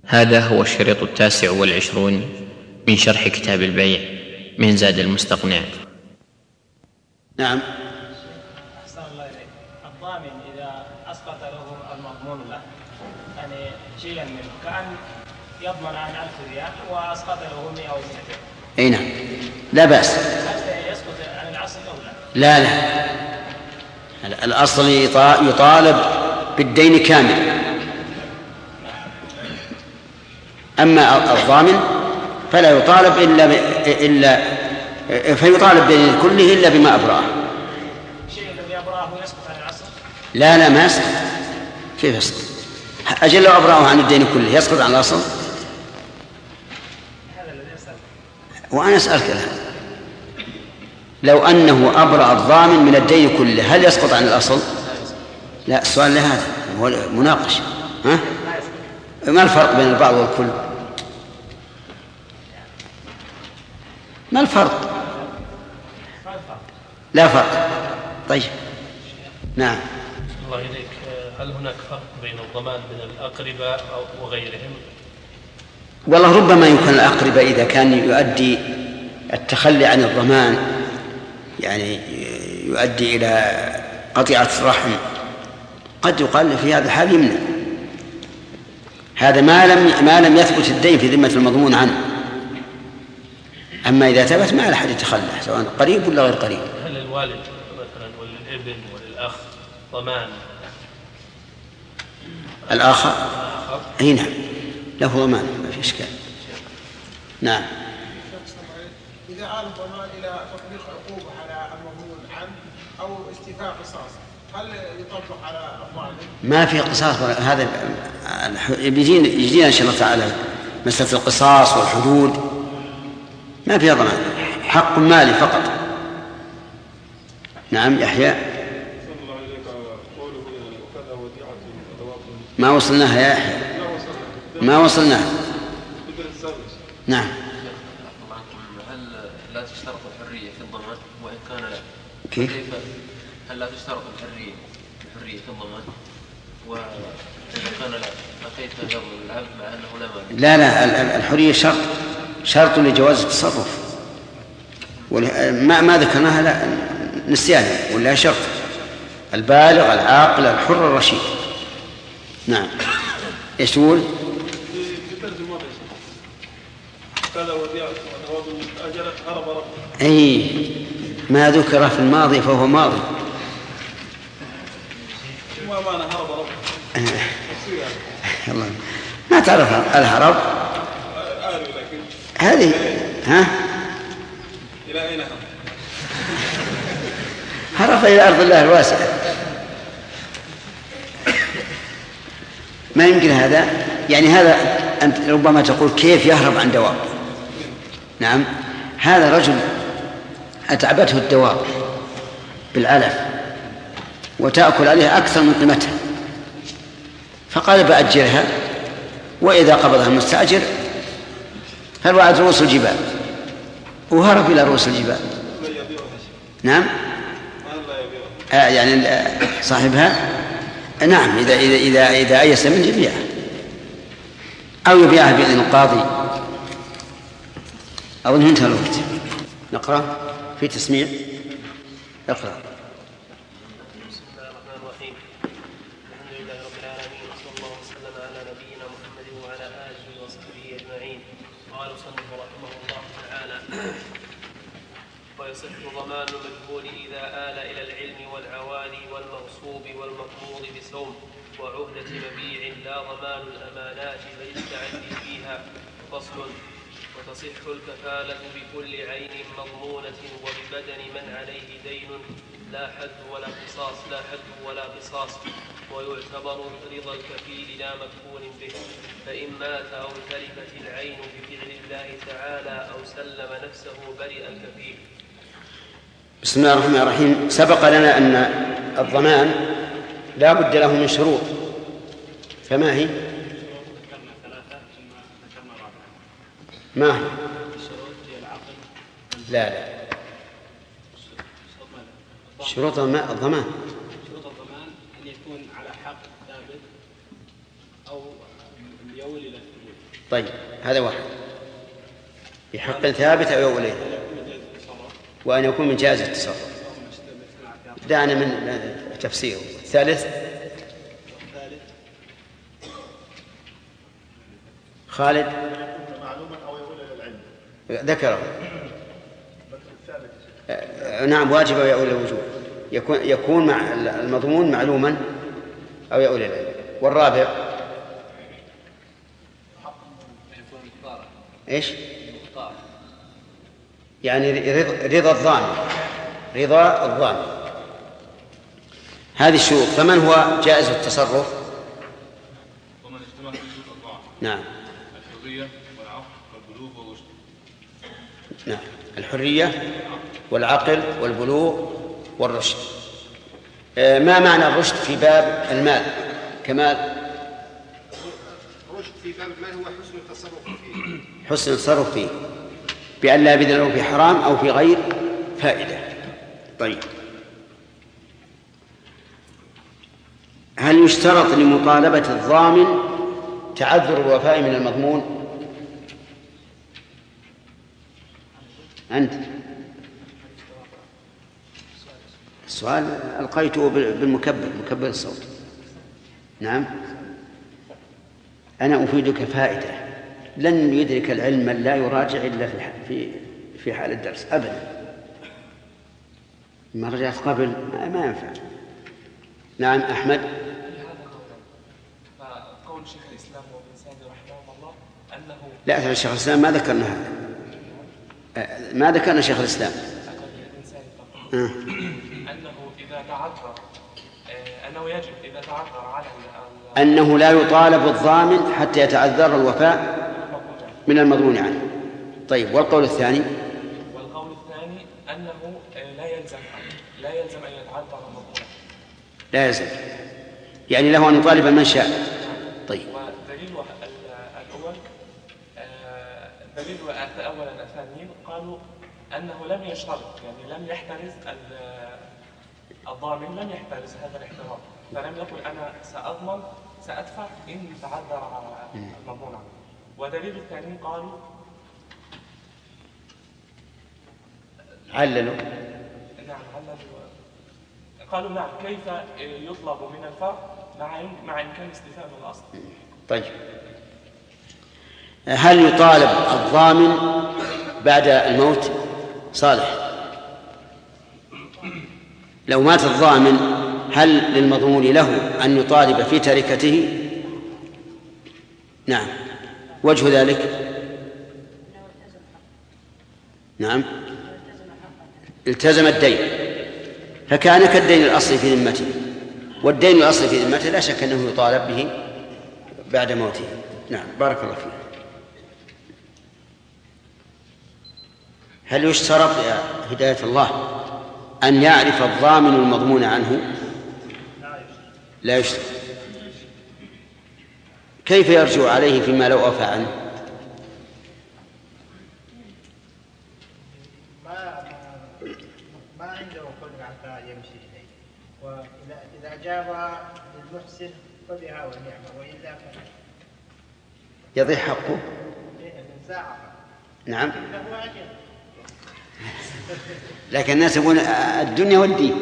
هذا هو الشريط 29 من شرح كتاب البيع من زاد المستقنع. نعم. أحسن الله إليك. الضامن إذا أسقط له المضمون له يعني شيئا منه كأن يضمن عن 1000 ريال وأسقط له 100 أو 200. أي نعم، لا بأس. هل يسقط عن الأصل أو لا؟ لا، الأصل يطالب بالدين كامل. أما الضامن فلا يطالب فيطالب بالدين كله إلا بما أبرأه. الشيء الذي أبرأه يسقط عن الأصل؟ لا ما يسقط. كيف يسقط؟ أجل لو أبرأه عن الدين كله يسقط عن الأصل؟ هذا الذي أسأل. وأنا أسألك الآن، لو أنه أبرأ الضامن من الدين كله هل يسقط عن الأصل؟ لا، السؤال لهذا هو مناقش. ما الفرق بين البعض والكل؟ ما الفرق؟ لا فرق. طيب نعم. الله إليك، هل هناك فرق بين الضمان من الأقرباء وغيرهم؟ والله ربما يمكن الأقرباء إذا كان يؤدي التخلي عن الضمان يعني يؤدي إلى قطيعة الرحم، قد يقال في هذا الحال يمنع. هذا ما لم يثبت الدين في ذمة المضمون عنه. أما إذا ثبت ما على حد يتخلى سواء قريب ولا غير قريب. هل الوالد مثلا والابن وللأخ ضمان؟ الآخر أي نعم له ضمان، ما في إشكال. نعم. إذا آل الضمان إلى تطبيق عقوبة على المضمون عنه أو استيفاء قصاص، هل يطبق على الضامن؟ ما في قصاص. هذا يجينا إن شاء الله تعالى مسألة القصاص والحدود ما فيها ضمان، حق مالي فقط. نعم يحيى. ما وصلناها يا يحيى، ما وصلناها. نعم. هل لا تشترط الحرية في الضمان وإن كان لا؟ كيف؟ هل لا تشترط الحرية في الضمان وإذا كان لا فكيف يضمن العبد مع أنه لا مال؟ لا، الحرية شرط لجواز التصرف، ما ذكرناها لا نسيانها، ولا شرط البالغ العاقل الحر الرشيد. نعم. ايش تقول؟ اي ما ذكر في الماضي فهو ماضي. الله ما تعرف الهرب هذه إلى أين هرب إلى أرض الله الواسعة. ما يمكن هذا، يعني هذا أنت ربما تقول كيف يهرب عن دواب. نعم، هذا رجل أتعبته الدواب بالعلف وتأكل عليها أكثر من قيمتها، فقال بأجرها وإذا قبضها المستأجر فالوعد رؤوس الجبال، وهرب إلى رؤوس الجبال. نعم. يعني صاحبها نعم إذا أيس من يبيعها أو يبيعها بإذن القاضي أو انتهى الوقت. نقرأ في تسميع. اقرأ. بسم الله الرحمن الرحيم. الحمد لله رب العالمين وصلى الله وسلم على نبينا محمد وعلى آله وصحبه أجمعين. قال المصنف رحمه الله تعالى: ويصح ضمان المجهول إذا آل إلى العلم والعوالي والمغصوب والمقبوض بسوم وعهدة مبيع لا ضمان الأمانات فيستعدي فيها. فصل: وتصح الكفالة بكل عين مضمونة وببدن من عليه دين لا حد ولا قصاص ويعتبر رضا الكفيل لا مكفول به، فإن مات أو تلفت العين بفعل الله تعالى أو سلم نفسه برئ الكفيل. بسم الله الرحمن الرحيم. سبق لنا أن الضمان لا بد له من شروط، فما هي؟ ما هي؟ لا شروط الضمان أن يكون على حق ثابت أو يولي له طيب هذا واحد بحق ثابت أو يؤول إليه، وأن يكون من جائز التصرف. دعنا من تفسيره. الثالث خالد معلوما أو يؤول إلى العلم ذكره. نعم واجب أو يؤول إلى الوجوب، يكون مع المضمون معلوما أو يؤول إلى العلم. والرابع إيش؟ يعني رضا الضامن، رضا الضامن. هذه الشروط. فمن هو جائز التصرف؟ ومن اجتمع في شروط أربعة. نعم. الحرية والعقل والبلوغ والرشد. نعم، الحرية والعقل والبلوغ والرشد. ما معنى الرشد في باب المال؟ كمال. الرشد في باب المال هو حسن التصرف فيه. حسن التصرف فيه بأن لا يبذل له في حرام أو في غير فائدة. طيب، هل يشترط لمطالبة الضامن تعذر الوفاء من المضمون؟ أنت السؤال ألقيته بالمكبر، مكبر الصوت. نعم، أنا أفيدك فائدة. لن يدرك العلم من لا يراجع إلا في حال الدرس أبدا. ما رجعت قبل ما ينفع. نعم أحمد. قول شيخ الإسلام وابن سعد رحمه الله أنه لا، شيخ الإسلام ما ذكرنا هذا، ما ذكرنا شيخ الإسلام أنه إذا تعذر أنه يجب إذا تعذر على أنه لا يطالب الضامن حتى يتعذر الوفاء من المضمون عنه. طيب، والقول الثاني؟ والقول الثاني أنه لا يلزم أن يتعذر المضمون، لا يلزم، يعني له أن يطالب من شاء. طيب، ودليل الأول دليل أولا الثانيين قالوا أنه لم يشترط، يعني لم يحترز الضامن، لم يحترز هذا الاحتراز، فلم يقل أنا سأضمن سأدفع إن تعذر المضمون عنه. ودليل الثاني قالوا عللوا. نعم عللوا، قالوا نعم كيف يطلب من الفرع مع إمكان استيفاء الأصل. طيب، هل يطالب الضامن بعد الموت؟ صالح، لو مات الضامن هل للمضمون له أن يطالب في تركته؟ نعم. وجه ذلك؟ نعم، التزم الدين، فكان كالدين الأصلي في ذمته، والدين الأصلي في ذمته لا شك أنه يطالب به بعد موته. نعم، بارك الله فيك. هل يشترط يا هداية الله أن يعرف الضامن المضمون عنه؟ لا يشترط. كيف يرجع عليه فيما لو أوفى عنه؟ ما عنده قدرة حتى يمشي إليه، وإذا أجاب للمحسن فبها ونعمة، وإلا يضيع حقه. نعم. لكن الناس يقولون الدنيا والدين.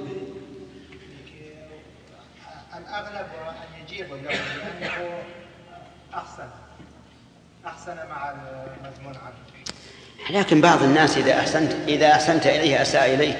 الأغلب أن يجيب له لأنه أحسن مع المضمون عنه. لكن بعض الناس إذا أحسنت إليه أساء إليك.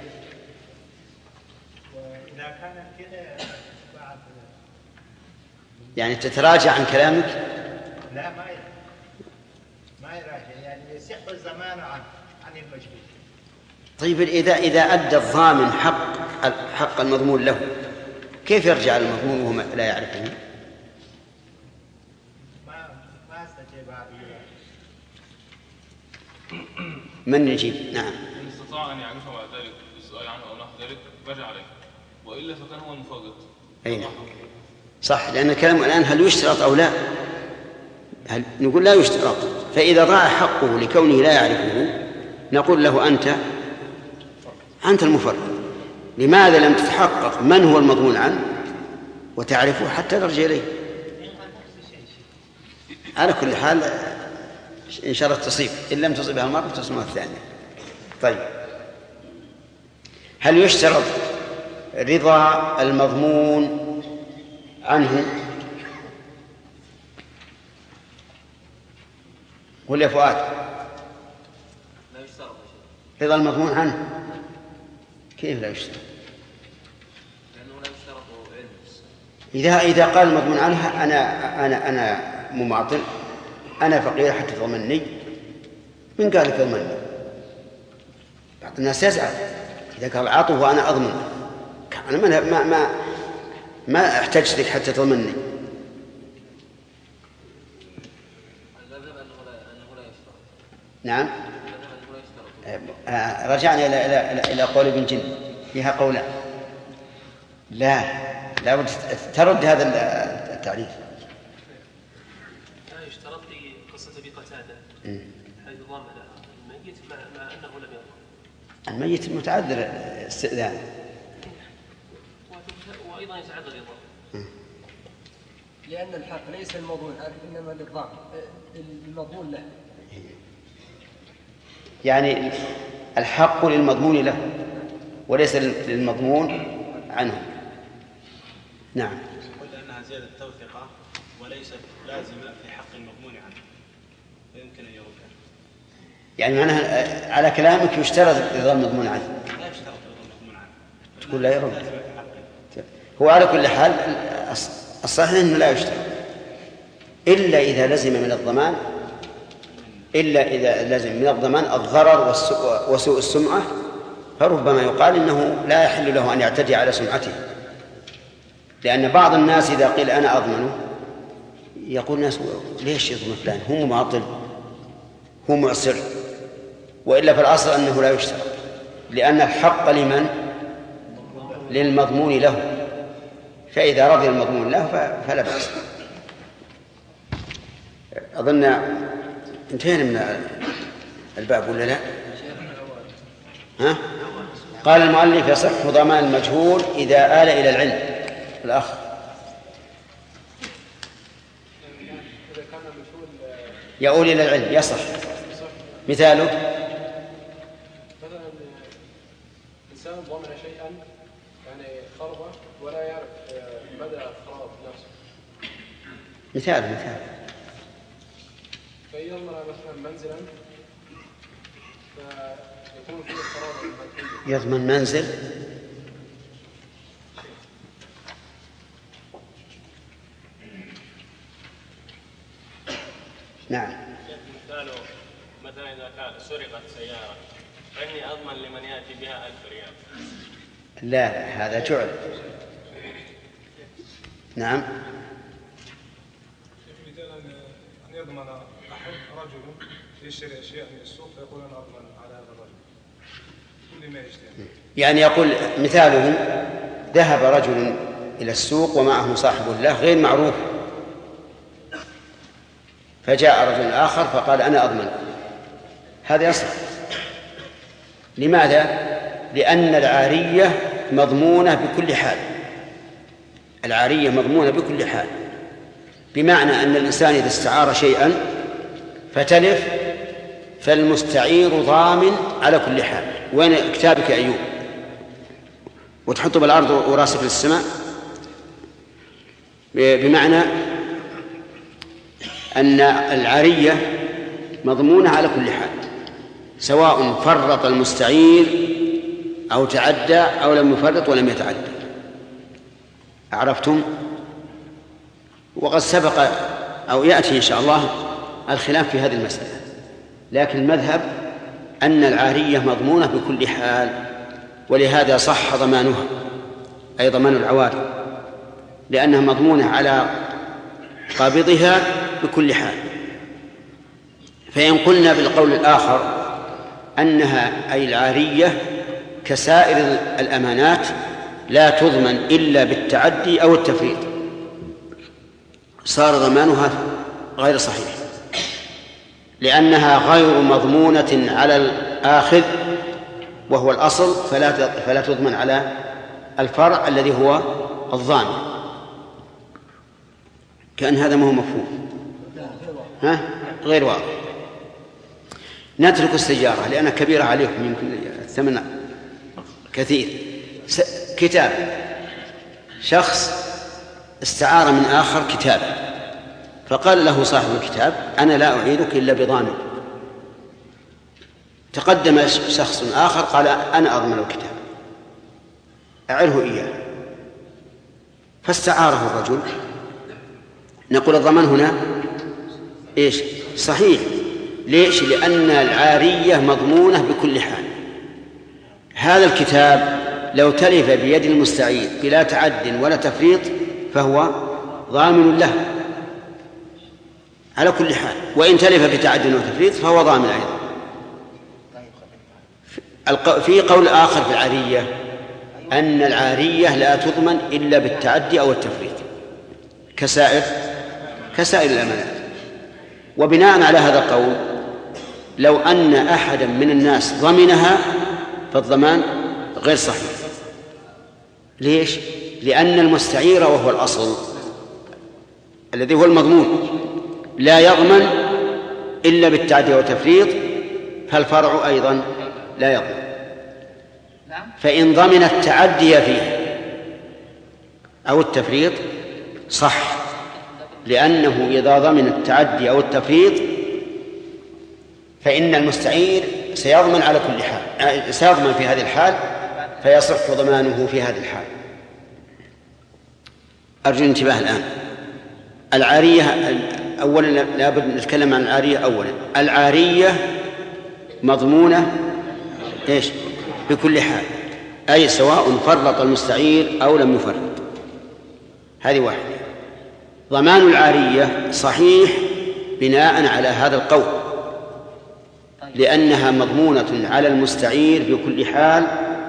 وإذا كان كذا بعد يعني تتراجع عن كلامك؟ لا، ما يراجع، يعني يصح الزمان عن المجهول. طيب، إذا أدى الضامن حق المضمون له، كيف يرجع المضمون وهو لا يعرفه؟ ما استجيب هذه. من يجيب؟ نعم. إن استطاع أن يعرفه بعد ذلك بالسؤال عنه أو نحو ذلك رجع عليه، وإلا فكان هو المفرط. أي نعم، صح، لأن الكلام الآن هل يشترط أو لا؟ نقول لا يشترط. فإذا ضاع حقه لكونه لا يعرفه نقول له أنت المفرط. لماذا لم تتحقق من هو المضمون عنه وتعرفه حتى ترجع إليه؟ على كل حال إن شاء الله تصيب، إن لم تصيبها المرة تصيبها الثانية. طيب، هل يشترط رضا المضمون عنه؟ قل يا فؤاد. لا يشترط رضا المضمون عنه كيف لا يشترط؟ لأنه لا يشترط علم. إذا قال المضمون عنها أنا مماطل، أنا فقير حتى تضمني، من قال لك تضمني؟ بعض الناس يزعل إذا قال عطه وأنا أضمن، أنا ما احتجت لك حتى تضمني. نعم. رجعنا إلى قول ابن جن فيها قولان. لا بد ترد هذا التعريف. لا يشترط في قصة أبي قتادة حيث ضمن الميت مع أنه لم يضمن. الميت متعذر استئذان، وأيضا يتعذر الضمن، لأن الحق ليس المضمون إنما للضامن المضمون له. يعني الحق للمضمون له وليس للمضمون عنه. نعم. قلت أنها زيادة توثيقة وليست لازمة في حق المضمون عنه، فيمكن أن يردها. يعني معناها على كلامك يشترط رضا المضمون عنه. لا يشترط رضا المضمون عنه. قل لا يرد. هو على كل حال الصحيح أنه لا يشترط إلا إذا لزم من الضمان، الضرر وسوء السمعة، فربما يقال إنه لا يحل له أن يعتدي على سمعته. لأن بعض الناس إذا قيل أنا أضمنه يقول الناس ليش يضمن فلان؟ هو مماطل، هو معسر. وإلا في الأصل أنه لا يشترط، لأن الحق لمن؟ للمضمون له، فإذا رضي المضمون له فلا بأس. أظن انتهينا من الباب ولا لا؟ ها؟ قال المؤلف يصح ضمان المجهول إذا آل إلى العلم. الأخ يؤول إلى العلم يصح. مثاله مثلا إنسان ضمن شيئا يعني خربه ولا يعرف مدى خراب نفسه. مثال فيضمن مثلا منزلا فيكون فيه خراب المادي. يضمن منزل نعم. مثلا إذا كان سرقت سيارة فإني أضمن لمن يأتي بها 1000 ريال. لا هذا جعل. نعم. مثلا أن يضمن أحد رجل يشتري أشياء من السوق فيقول أنا أضمن على هذا الرجل كل ما يشتري. يعني يقول مثاله ذهب رجل إلى السوق ومعه صاحب له غير معروف، فجاء رجل آخر فقال أنا أضمن. هذا يصح. لماذا؟ لأن العارية مضمونة بكل حال. العارية مضمونة بكل حال، بمعنى أن الإنسان إذا استعار شيئا فتلف فالمستعير ضامن على كل حال. وين كتابك يا أيوب؟ وتحطه بالأرض وراسك للسماء، بمعنى أن العارية مضمونة على كل حال، سواء فرط المستعير أو تعدى أو لم يفرط ولم يتعدى. عرفتم؟ وقد سبق أو يأتي إن شاء الله الخلاف في هذه المسألة، لكن المذهب أن العارية مضمونة بكل حال، ولهذا صح ضمانها أي ضمان العواري، لأنها مضمونة على قابضها بكل حال. فإن قلنا بالقول الآخر أنها أي العارية كسائر الأمانات لا تضمن إلا بالتعدي أو التفريط، صار ضمانها غير صحيح، لأنها غير مضمونة على الآخذ وهو الأصل، فلا تضمن على الفرع الذي هو الضامن. كأن هذا ما هو مفهوم. غير واضح. نترك السيارة لأنها كبيرة عليكم، يمكن الثمن كثير. كتاب، شخص استعار من آخر كتاب، فقال له صاحب الكتاب أنا لا أعيرك إلا بضامن. تقدم شخص آخر قال أنا أضمن الكتاب أعره إياه، فاستعاره الرجل. نقول الضمان هنا إيش؟ صحيح. ليش؟ لأن العارية مضمونة بكل حال. هذا الكتاب لو تلف بيد المستعير بلا تعد ولا تفريط فهو ضامن له على كل حال، وإن تلف بتعد وتفريط فهو ضامن أيضا. في قول آخر في العارية أن العارية لا تضمن إلا بالتعدي أو التفريط كسائر الأمانات. وبناء على هذا القول لو أن أحدا من الناس ضمنها فالضمان غير صحيح. ليش؟ لأن المستعير وهو الأصل الذي هو المضمون لا يضمن إلا بالتعدي والتفريط، فالفرع أيضا لا يضمن. فإن ضمن التعدي فيه أو التفريط صح، لأنه إذا ضمن التعدي أو التفريط فإن المستعير سيضمن على كل حال، سيضمن في هذه الحال، فيصح ضمانه في هذه الحال. أرجو الانتباه الآن. العارية أولا لا بد نتكلم عن العارية أولا. العارية مضمونة إيش؟ بكل حال، أي سواء فرط المستعير أو لم يفرط. هذه واحدة. ضمان العارية صحيح بناء على هذا القول، لأنها مضمونة على المستعير بكل حال،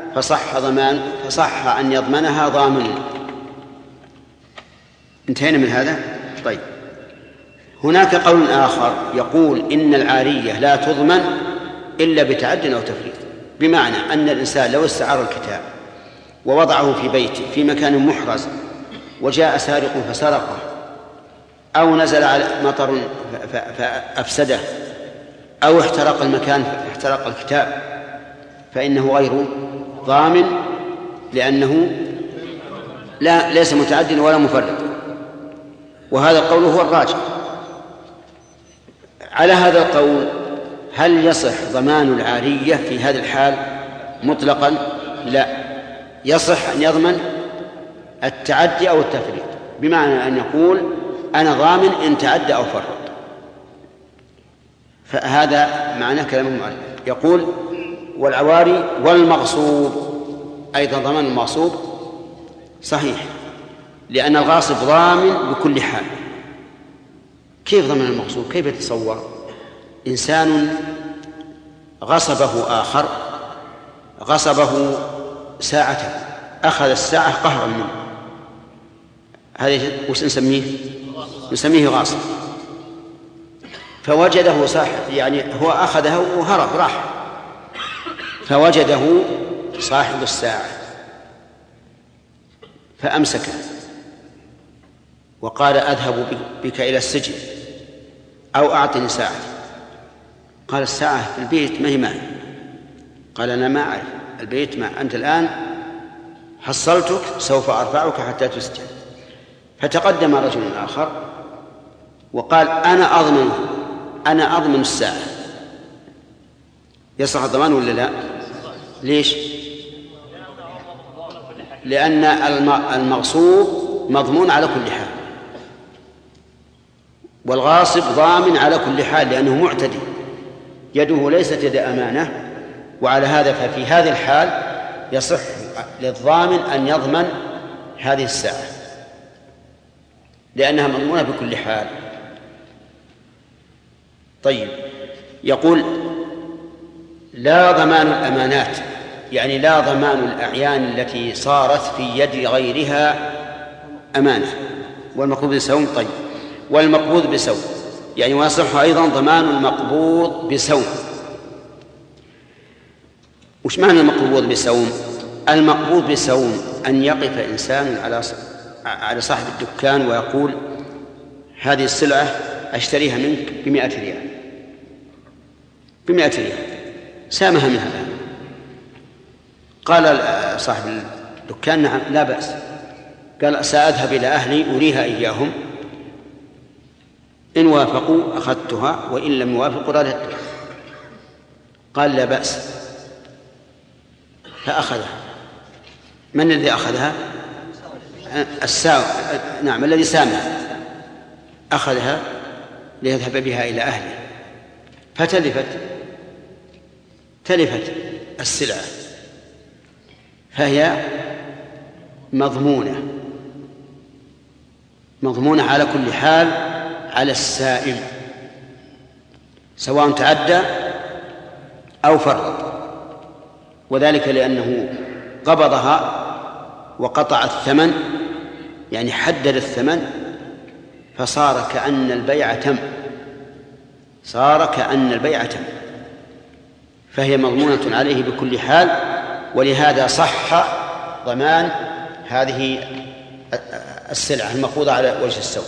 فصح أن يضمنها ضامن. انتهينا من هذا. طيب، هناك قول آخر يقول إن العارية لا تضمن إلا بتعد أو تفريط، بمعنى أن الإنسان لو استعار الكتاب ووضعه في بيته في مكان محرز وجاء سارق فسرقه، أو نزل على مطر فأفسده، أو احترق المكان فاحترق الكتاب، فإنه غير ضامن، لأنه ليس متعد ولا مفرط. وهذا القول هو الراجح. على هذا القول هل يصح ضمان العارية في هذه الحال مطلقا؟ لا، يصح أن يضمن التعدي أو التفريط، بمعنى أن يقول أنا ضامن إن تعدى أو فرط. فهذا معنى كلام المؤلف. يقول والعواري والمغصوب أيضا ضمان المغصوب صحيح، لأن الغاصب ضامن بكل حال. كيف ضمن المغصوب؟ كيف يتصور؟ إنسان غصبه آخر، غصبه ساعته، أخذ الساعة قهرا منه، هذا وش نسميه؟ نسميه غاصب. فوجده صاحب، يعني هو أخذها وهرب راح، فوجده صاحب الساعة فأمسكه وقال أذهب بك إلى السجن أو أعطني ساعة. قال الساعة في البيت ما هي معي. قال أنا ما أعرف البيت، ما أنت الآن حصلتك سوف أرفعك حتى تسجن. فتقدم رجل آخر وقال أنا أضمن الساعة. يصح الضمان ولا لا؟ ليش؟ لأن المغصوب مضمون على كل حال، والغاصب ضامن على كل حال، لأنه معتدي، يده ليست يد أمانة. وعلى هذا ففي هذه الحال يصح للضامن أن يضمن هذه الساعة لأنها مضمونة بكل حال. طيب، يقول لا ضمان الأمانات، يعني لا ضمان الأعيان التي صارت في يد غيرها أمانة، والمقبوض بسوم. طيب، والمقبوض بسوم، يعني ويصح أيضا ضمان المقبوض بسوم. وش معنى المقبوض بسوم؟ المقبوض بسوم أن يقف إنسان على صاحب الدكان ويقول هذه السلعة أشتريها منك ب100 ريال، ب100 ريال، سامها منها الآن. قال صاحب الدكان نعم لا بأس. قال سأذهب إلى أهلي أريها إياهم، إن وافقوا أخذتها وإن لم يوافقوا رددتها. قال لا بأس، فأخذها. من الذي أخذها؟ نعم الذي سامها أخذها ليذهب بها إلى أهله، فتلفت السلعة، فهي مضمونة على كل حال على السائل، سواء تعدى أو فرط، وذلك لأنه قبضها وقطع الثمن، يعني حدد الثمن، فصار كأن البيع تم، فهي مضمونة عليه بكل حال. ولهذا صح ضمان هذه السلعة المقبوضة على وجه السوء.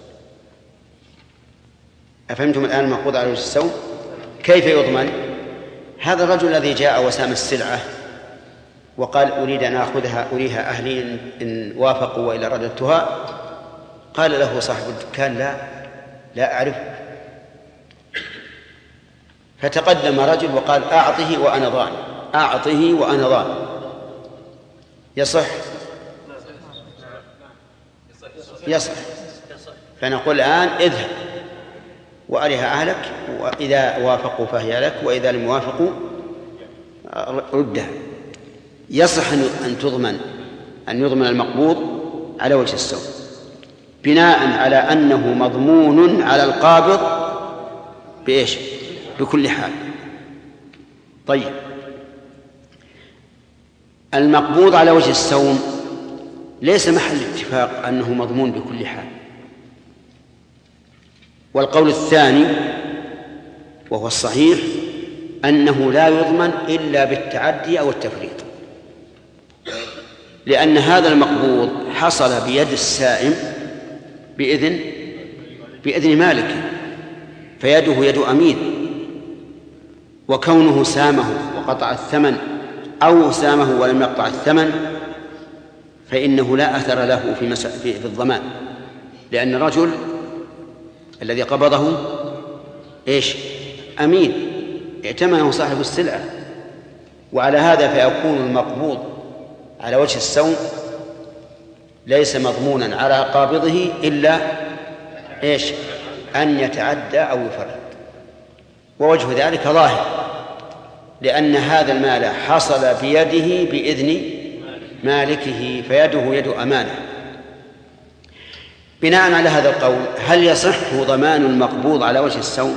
أفهمتم الآن المقبوضة على وجه السوء كيف يضمن؟ هذا الرجل الذي جاء وسام السلعة وقال أريد أن أخذها أريها أهلي إن وافقوا وإلا رددتها، قال له صاحب الدكان لا أعرفه، فتقدم رجل وقال أعطه وأنا ضامن، يصح؟ فنقول الآن اذهب وأرها أهلك، وإذا وافقوا فهي لك، وإذا لم يوافقوا ردها. يصح أن يضمن المقبوض على وجه السوء بناء على أنه مضمون على القابض بإيش؟ بكل حال. طيب، المقبوض على وجه السوم ليس محل اتفاق أنه مضمون بكل حال. والقول الثاني وهو الصحيح أنه لا يضمن إلا بالتعدي أو التفريط، لأن هذا المقبوض حصل بيد السائم بإذن مالكه، فيده يد أمين، وكونه سامه وقطع الثمن أو سامه ولم يقطع الثمن فإنه لا أثر له في الضمان، لأن الرجل الذي قبضه أمين ائتمنه صاحب السلعة. وعلى هذا فيكون المقبوض على وجه السوم ليس مضمونا على قابضه إلا أن يتعدى أو يفرط. ووجه ذلك ظاهر، لأن هذا المال حصل بيده بإذن مالكه، فيده يد أمانة. بناء على هذا القول هل يصح ضمان المقبوض على وجه السوم؟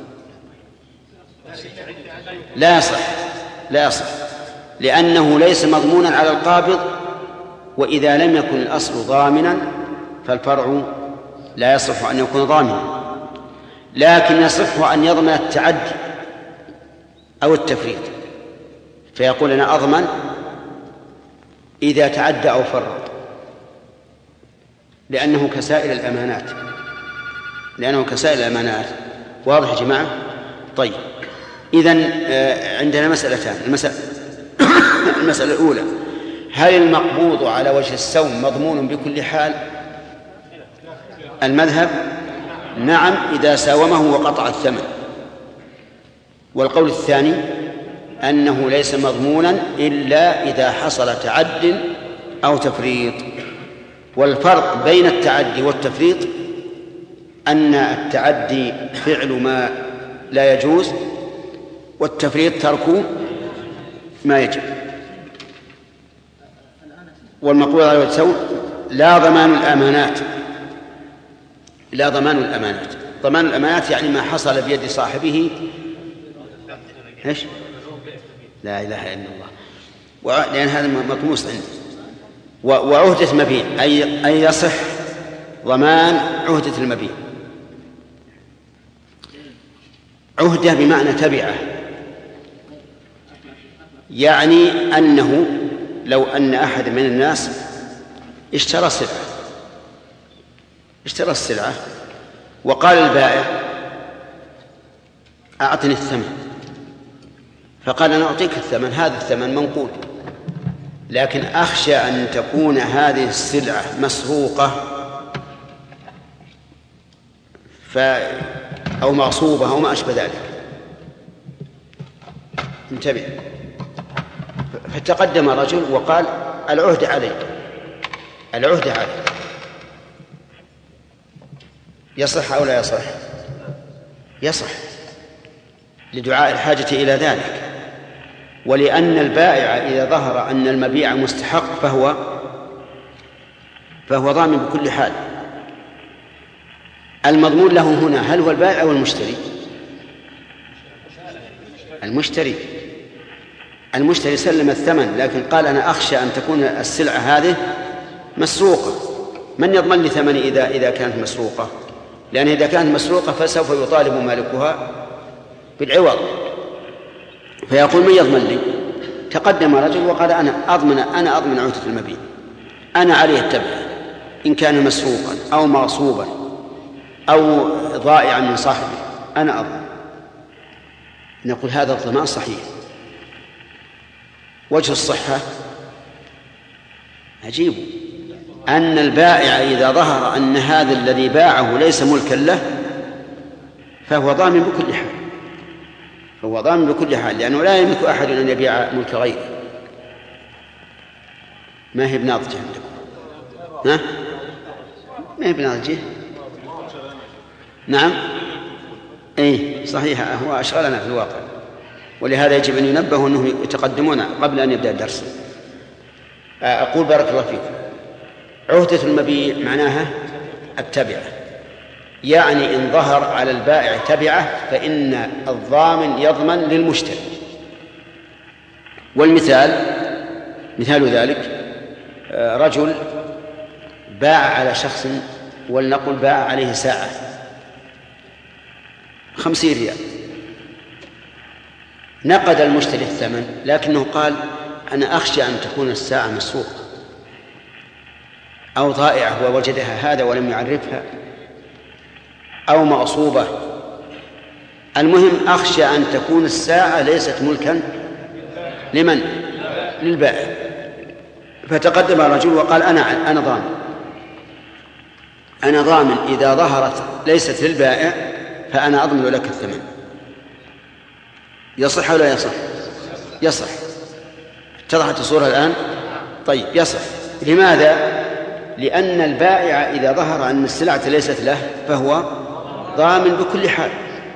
لا يصح، لأنه ليس مضمونا على القابض، وإذا لم يكن الأصل ضامنا فالفرع لا يصح أن يكون ضامنا، لكن يصح أن يضمن التعدي أو التفريط، فيقول أنا أضمن إذا تعدى أو فرط، لأنه كسائر الأمانات. واضح يا جماعة؟ طيب، إذن عندنا مسألتان. المسألة الأولى: هل المقبوض على وجه السوم مضمون بكل حال؟ المذهب نعم إذا ساومه وقطع الثمن. والقول الثاني أنه ليس مضمونا إلا إذا حصل تعد أو تفريط. والفرق بين التعدي والتفريط أن التعدي فعل ما لا يجوز، والتفريط ترك ما يجب. والمقبوض على وجه السوم لا ضمان الأمانات. ضمان الأمانات يعني ما حصل بيد صاحبه لا إله إلا الله، لأن هذا مطموس عندي. وعهدة مبيع أي يصح ضمان عهدة المبيع. عهدة بمعنى تبعه، يعني أنه لو أن أحد من الناس اشترى السلعة وقال البائع أعطني الثمن، فقال أنا أعطيك الثمن، هذا الثمن منقول، لكن أخشى أن تكون هذه السلعة مسروقة أو مغصوبة أو ما أشبه ذلك. انتبه. فتقدم رجل وقال العهد عليك، العهد عليك. يصح أو لا يصح؟ يصح لدعاء الحاجة إلى ذلك، ولأن البائع إذا ظهر أن المبيع مستحق فهو ضامن بكل حال. المضمون له هنا هل هو البائع أو المشتري؟ المشتري سلم الثمن، لكن قال أنا أخشى أن تكون السلعة هذه مسروقة. من يضمن لي ثمني إذا كانت مسروقة؟ لأن إذا كانت مسروقة فسوف يطالب مالكها بالعوض، فيقول من يضمن لي؟ تقدم رجل وقال أنا أضمن عهدة المبيع، أنا عليه التبع إن كان مسروقا أو مغصوبا أو ضائعا من صاحبه، أنا أضمن. نقول هذا الضمان صحيح. وجه الصحة عجيب، أن البائع إذا ظهر أن هذا الذي باعه ليس ملكا له فهو ضامن بكل حال، لأنه لا يملك أحد أن يبيع ملك غيره. ما هي بناضجة عندكم؟ ها؟ ما هي بناضجة؟ نعم، أي صحيح، هو أشغلنا في الواقع، ولهذا يجب أن ينبهوا أنهم يتقدمون قبل أن يبدأ الدرس. أقول بارك الله فيكم، عهدة المبيع معناها التبعة، يعني إن ظهر على البائع تبعة فإن الضامن يضمن للمشتري. مثال ذلك رجل باع على شخص، ولنقل باع عليه ساعة 50 ريال، نقد المشتري الثمن، لكنه قال أنا أخشى أن تكون الساعة مسروقة أو ضائعة ووجدها هذا ولم يعرفها أو مغصوبة. المهم أخشى أن تكون الساعة ليست ملكا لمن؟ للبائع. فتقدم رجل وقال أنا ضامن إذا ظهرت ليست للبائع فأنا أضمن لك الثمن. يصح ولا يصح؟ يصح. اتضحت الصورة الآن؟ طيب، يصح. لماذا؟ لأن البائع إذا ظهر أن السلعة ليست له فهو ضامن بكل حال،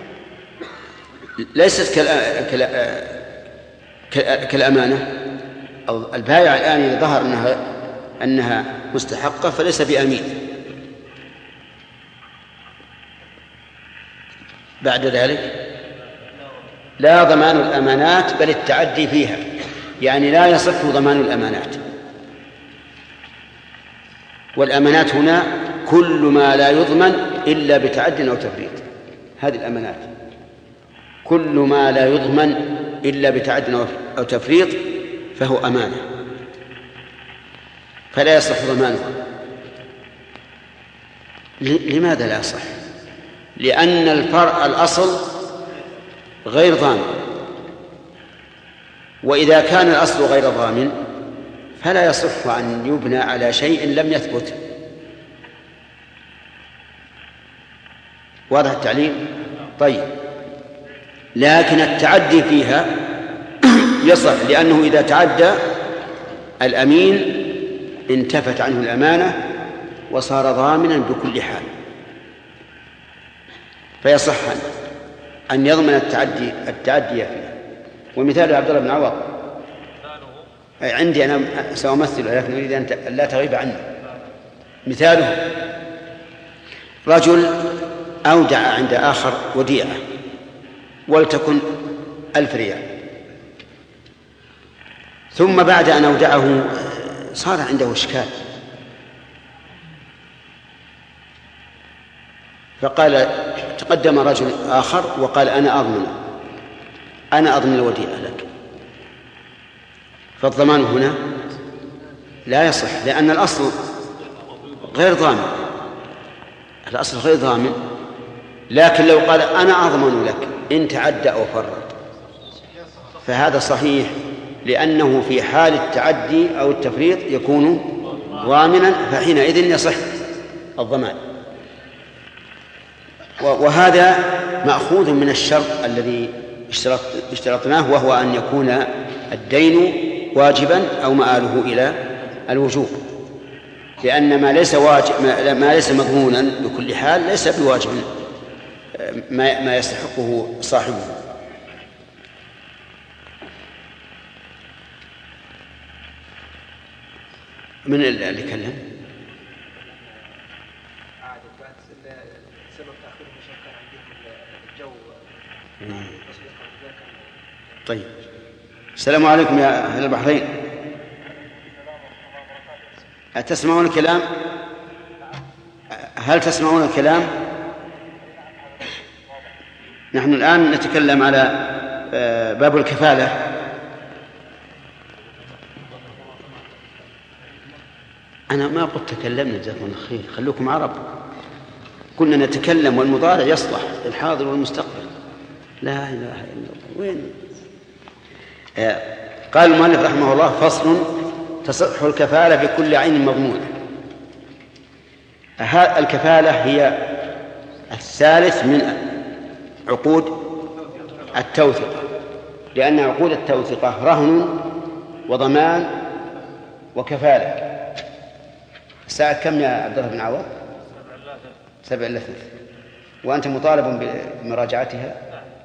ليست كالأمانة. أو البائع الآن إذا ظهر أنها مستحقة فليس بأمين. بعد ذلك لا ضمان الأمانات بل التعدي فيها، يعني لا يصح ضمان الأمانات. والأمانات هنا كل ما لا يضمن إلا بتعد أو تفريط، هذه الأمانات كل ما لا يضمن إلا بتعد أو تفريط فهو أمانة، فلا يصح ضمانها. لماذا لا يصح؟ لأن الأصل غير ضامن، وإذا كان الأصل غير ضامن فلا يصح أن يبنى على شيء لم يثبت. واضح التعليم؟ طيب، لكن التعدي فيها يصح، لأنه إذا تعدى الأمين انتفت عنه الأمانة وصار ضامنا بكل حال، فيصح أن يضمن التعدي فيها. ومثال عبد الله بن عوض عندي أنا سأمثله، لكن أريد أن لا تغيب عني. مثاله رجل أودع عند آخر وديعة ولتكن 1000 ريال، ثم بعد أن أودعه صار عنده إشكال، فقال تقدم رجل آخر وقال أنا أضمن الوديعة لك. فالضمان هنا لا يصح، لأن الأصل غير ضامن. الأصل غير ضامن، لكن لو قال أنا أضمن لك إن تعدى أو فرط فهذا صحيح، لأنه في حال التعدي أو التفريط يكون ضامنا، فحينئذ يصح الضمان. وهذا مأخوذ من الشرط الذي اشترطناه، وهو أن يكون الدين واجبا أو مآله إلى الوجوب، لأن ما ليس مضمونا بكل حال ليس بواجب ما يستحقه صاحبه. من اللي كلم؟ طيب، السلام عليكم يا أهل البحرين، تسمعون الكلام؟ هل تسمعون الكلام؟ نحن الآن نتكلم على باب الكفالة. أنا ما قلت تكلمنا، جزاكم الله خير، خلوكم عرب. كنا نتكلم والمضارع يصلح الحاضر والمستقبل. لا إله إلا الله. وين؟ قال المؤلف رحمه الله: فصل: تصح الكفالة في كل عين مضمونة. الكفالة هي الثالث من عقود التوثقة، لأن عقود التوثقة رهن وضمان وكفالة. الساعة كم يا عبد الله بن عوض؟ 7:03، وأنت مطالب بمراجعتها.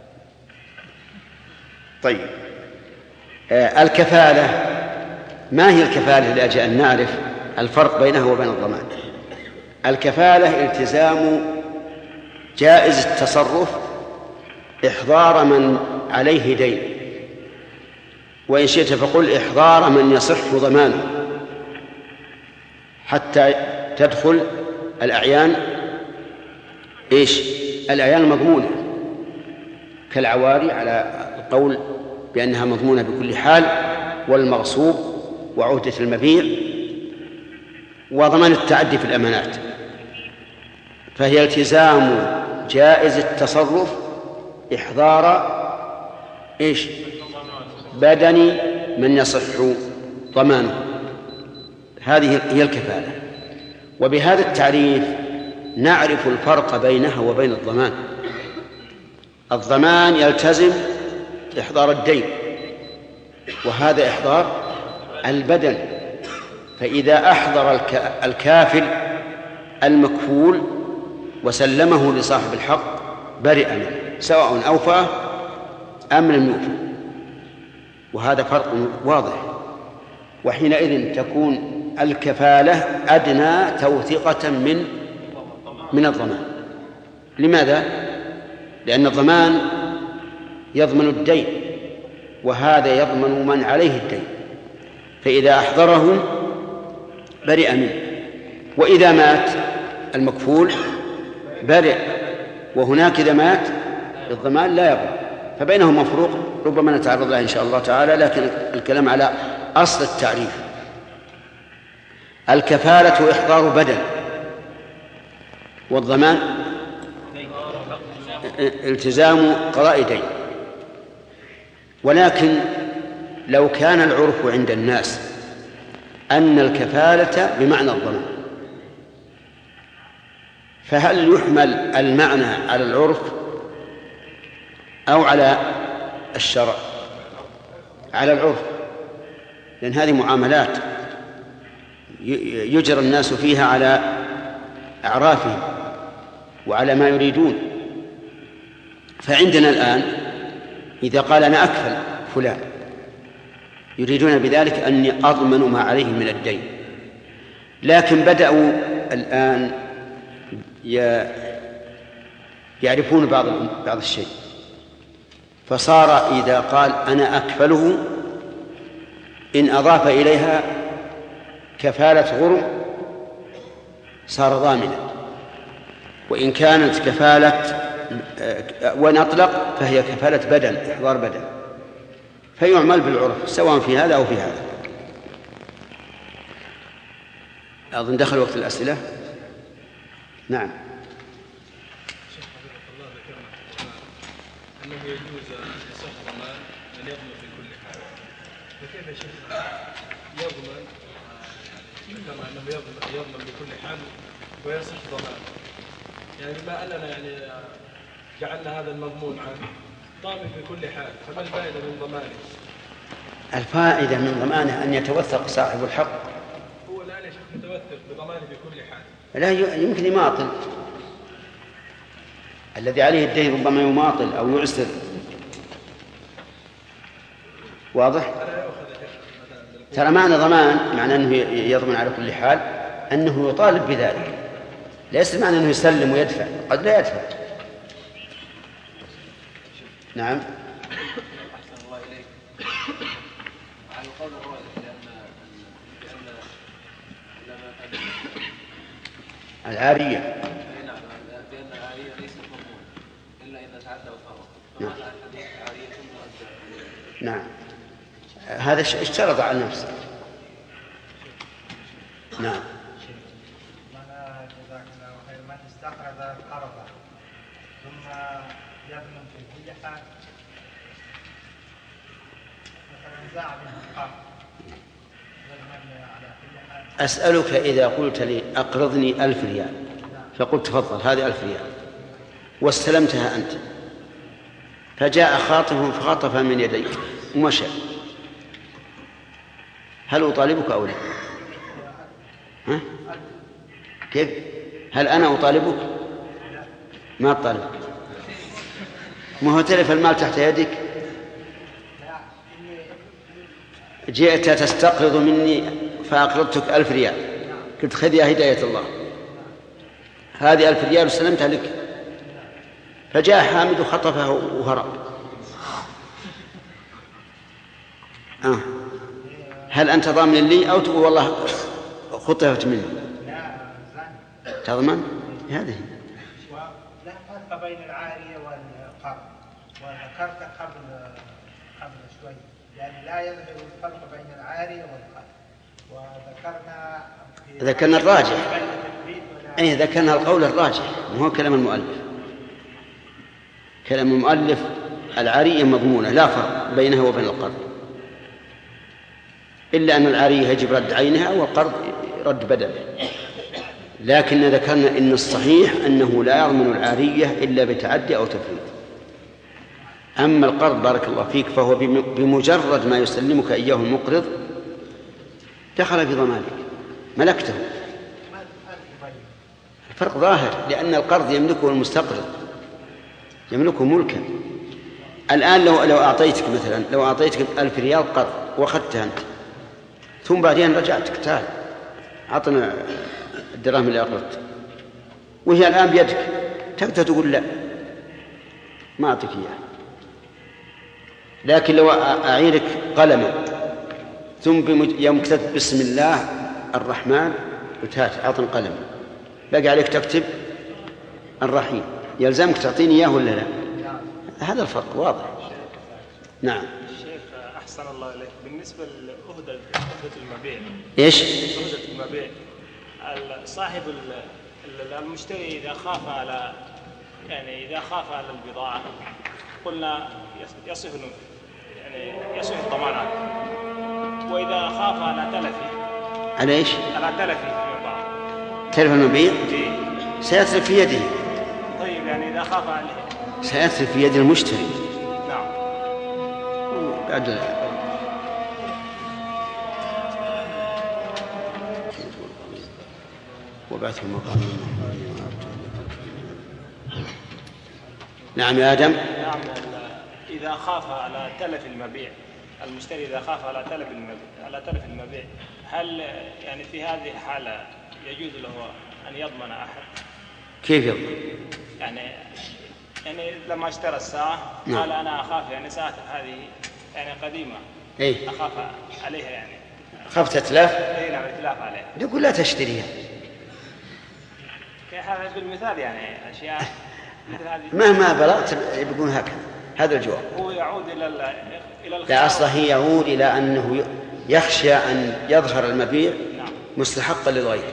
طيب، الكفالة، ما هي الكفالة لأجل أن نعرف الفرق بينها وبين الضمان؟ الكفالة التزام جائز التصرف إحضار من عليه دين، وإن شئت فقل إحضار من يصح ضمانه، حتى تدخل الأعيان الأعيان المضمونة كالعواري على القول بأنها مضمونة بكل حال، والمغصوب، وعهدة المبيع، وضمان التعدي في الأمانات. فهي التزام جائز التصرف إحضار بدن من يصح ضمانه. هذه هي الكفالة. وبهذا التعريف نعرف الفرق بينها وبين الضمان. الضمان يلتزم إحضار الدين، وهذا إحضار البدن. فإذا أحضر الكافل المكفول وسلمه لصاحب الحق برئ منه، سواء أوفى أم لم يوفى، وهذا فرق واضح. وحينئذ تكون الكفالة أدنى توثيقة من الضمان. لماذا؟ لأن الضمان يضمن الدين، وهذا يضمن من عليه الدين، فإذا أحضره برئ منه. وإذا مات المكفول برئ، وهناك إذا مات الضمان لا يبرأ، فبينهما فروق ربما نتعرض لها إن شاء الله تعالى، لكن الكلام على أصل التعريف. الكفالة إحضار بدن، والضمان التزام قضاء دين. ولكن لو كان العرف عند الناس أن الكفالة بمعنى الضمان، فهل يحمل المعنى على العرف أو على الشرع؟ على العرف، لأن هذه معاملات يجرى الناس فيها على أعرافهم وعلى ما يريدون. فعندنا الآن إذا قال أنا أكفل فلان، يريدون بذلك أني أضمن ما عليه من الدين، لكن بدأوا الآن يعرفون بعض الشيء، فصار إذا قال أنا أكفله إن أضاف إليها كفالة غرم صار ضامنا، وإن كانت كفالة ونطلق فهي كفالة بدن، إحضار بدن، فيعمل بالعرف سواء في هذا أو في هذا. أظن دخل وقت الأسئلة. نعم. أنه يجوز لصاحب الضمان أن يضمن في كل حال، فكيف يا شيخ يضمن كما أنه يضمن بكل حال ويصح ضمان؟ يعني بما أننا يعني جعلنا هذا المضمون عنه ضامن في كل حال، فما الفائدة من ضمانه؟ الفائدة من ضمانه أن يتوثق صاحب الحق. هو الآن يا شيخ متوثق بضمانه بكل حال. لا يمكن يماطل، الذي عليه الدين ربما يماطل أو يعسر. واضح؟ ترى معنى ضمان معنى أنه يضمن على كل حال أنه يطالب بذلك، ليس معنى أنه يسلم ويدفع، قد لا يدفع. نعم. أحسن الله إليك. على القول الراجح لأن العارية نعم لأن العارية ليست مضمون إلا إذا تعدى وفرط. فمعنى الحديث عارية مؤدى. نعم، هذا اشترط على نفسه. نعم. من استقرض قرضا ثم يضمن في كل حال، مثلا زاع منه القرض يضمن على كل حال. أسألك إذا قلت لي أقرضني 1000 ريال فقلت تفضل هذه 1000 ريال واستلمتها أنت، فجاء خاطف فخطف من يديك ومشى، هل أطالبك أو لا؟ ها؟ كيف؟ هل أنا أطالبك؟ ما أطالبك، ما هو تلف المال تحت يدك، جئت تستقرض مني فأقرضتك 1000 ريال، قلت خذ يا هداية الله هذه 1000 ريال وسلمتها لك، فجاء حامد وخطفها وهرب، هل أنت ضامن لي أو تقول والله خطفت مني؟ تضمن؟ هذه لا فرق بين العارية والقرض، وذكرت قبل شوي يعني لا يظهر الفرق بين العارية والقرض، ذكرنا الراجح، أي ذكرنا القول الراجح، وهو كلام المؤلف. كلام المؤلف العارية مضمونة لا فرق بينها وبين القرض، إلا أن العارية يجب رد عينها والقرض رد بدله، لكن ذكرنا إن الصحيح أنه لا يضمن العارية إلا بتعدي أو تفريط. أما القرض بارك الله فيك فهو بمجرد ما يسلمك إياه المقرض دخل في ضمانك ملكته. الفرق ظاهر، لأن القرض يملكه المستقرض، يملكه ملكا. الآن لو أعطيتك مثلا، لو أعطيتك 1000 ريال قرض وأخذتها أنت، ثم بعدين رجعتك تعال أعطنا الدراهم اللي أقرضت، وهي الآن بيدك، تقدر تقول لا ما أعطيك إياه. لكن لو أعيرك قلما ثم يوم كتبت بسم الله الرحمن وتات أعطني قلم، باقي عليك تكتب الرحيم، يلزمك تعطيني إياه ولا لا؟ هذا الفرق واضح. نعم. شيخ أحسن الله إليك، بالنسبة لأهدة المبيع، إيش؟ أهدة المبيع، صاحب المشتري إذا خاف على البضاعة قلنا يصح الضمانات، وإذا خاف على تلفي على إيش؟ على تلفي البضاعة، تلف المبيع سيتلف في يده. طيب يعني إذا خاف عليه سيتلف في يد المشتري. نعم. بعد وبعثه مقام. نعم يا آدم. نعم. إذا خاف على تلف المبيع، المشتري إذا خاف على تلف المبيع، هل يعني في هذه الحالة يجوز له أن يضمن أحد؟ كيف يضمن؟ يعني لما اشترى الساعة قال أنا أخاف يعني ساعة هذه يعني قديمة، إيه؟ أخاف عليها يعني خفت إتلاف؟ إيه نعم إتلاف عليها. يقول لا تشتريها. هذا بالمثال يعني أشياء مثل هذه مهما بلغت يكون هكذا. هذا الجواب. هو يعود إلى لا، أصله يعود إلى أنه يخشى أن يظهر المبيع مستحقا للغير.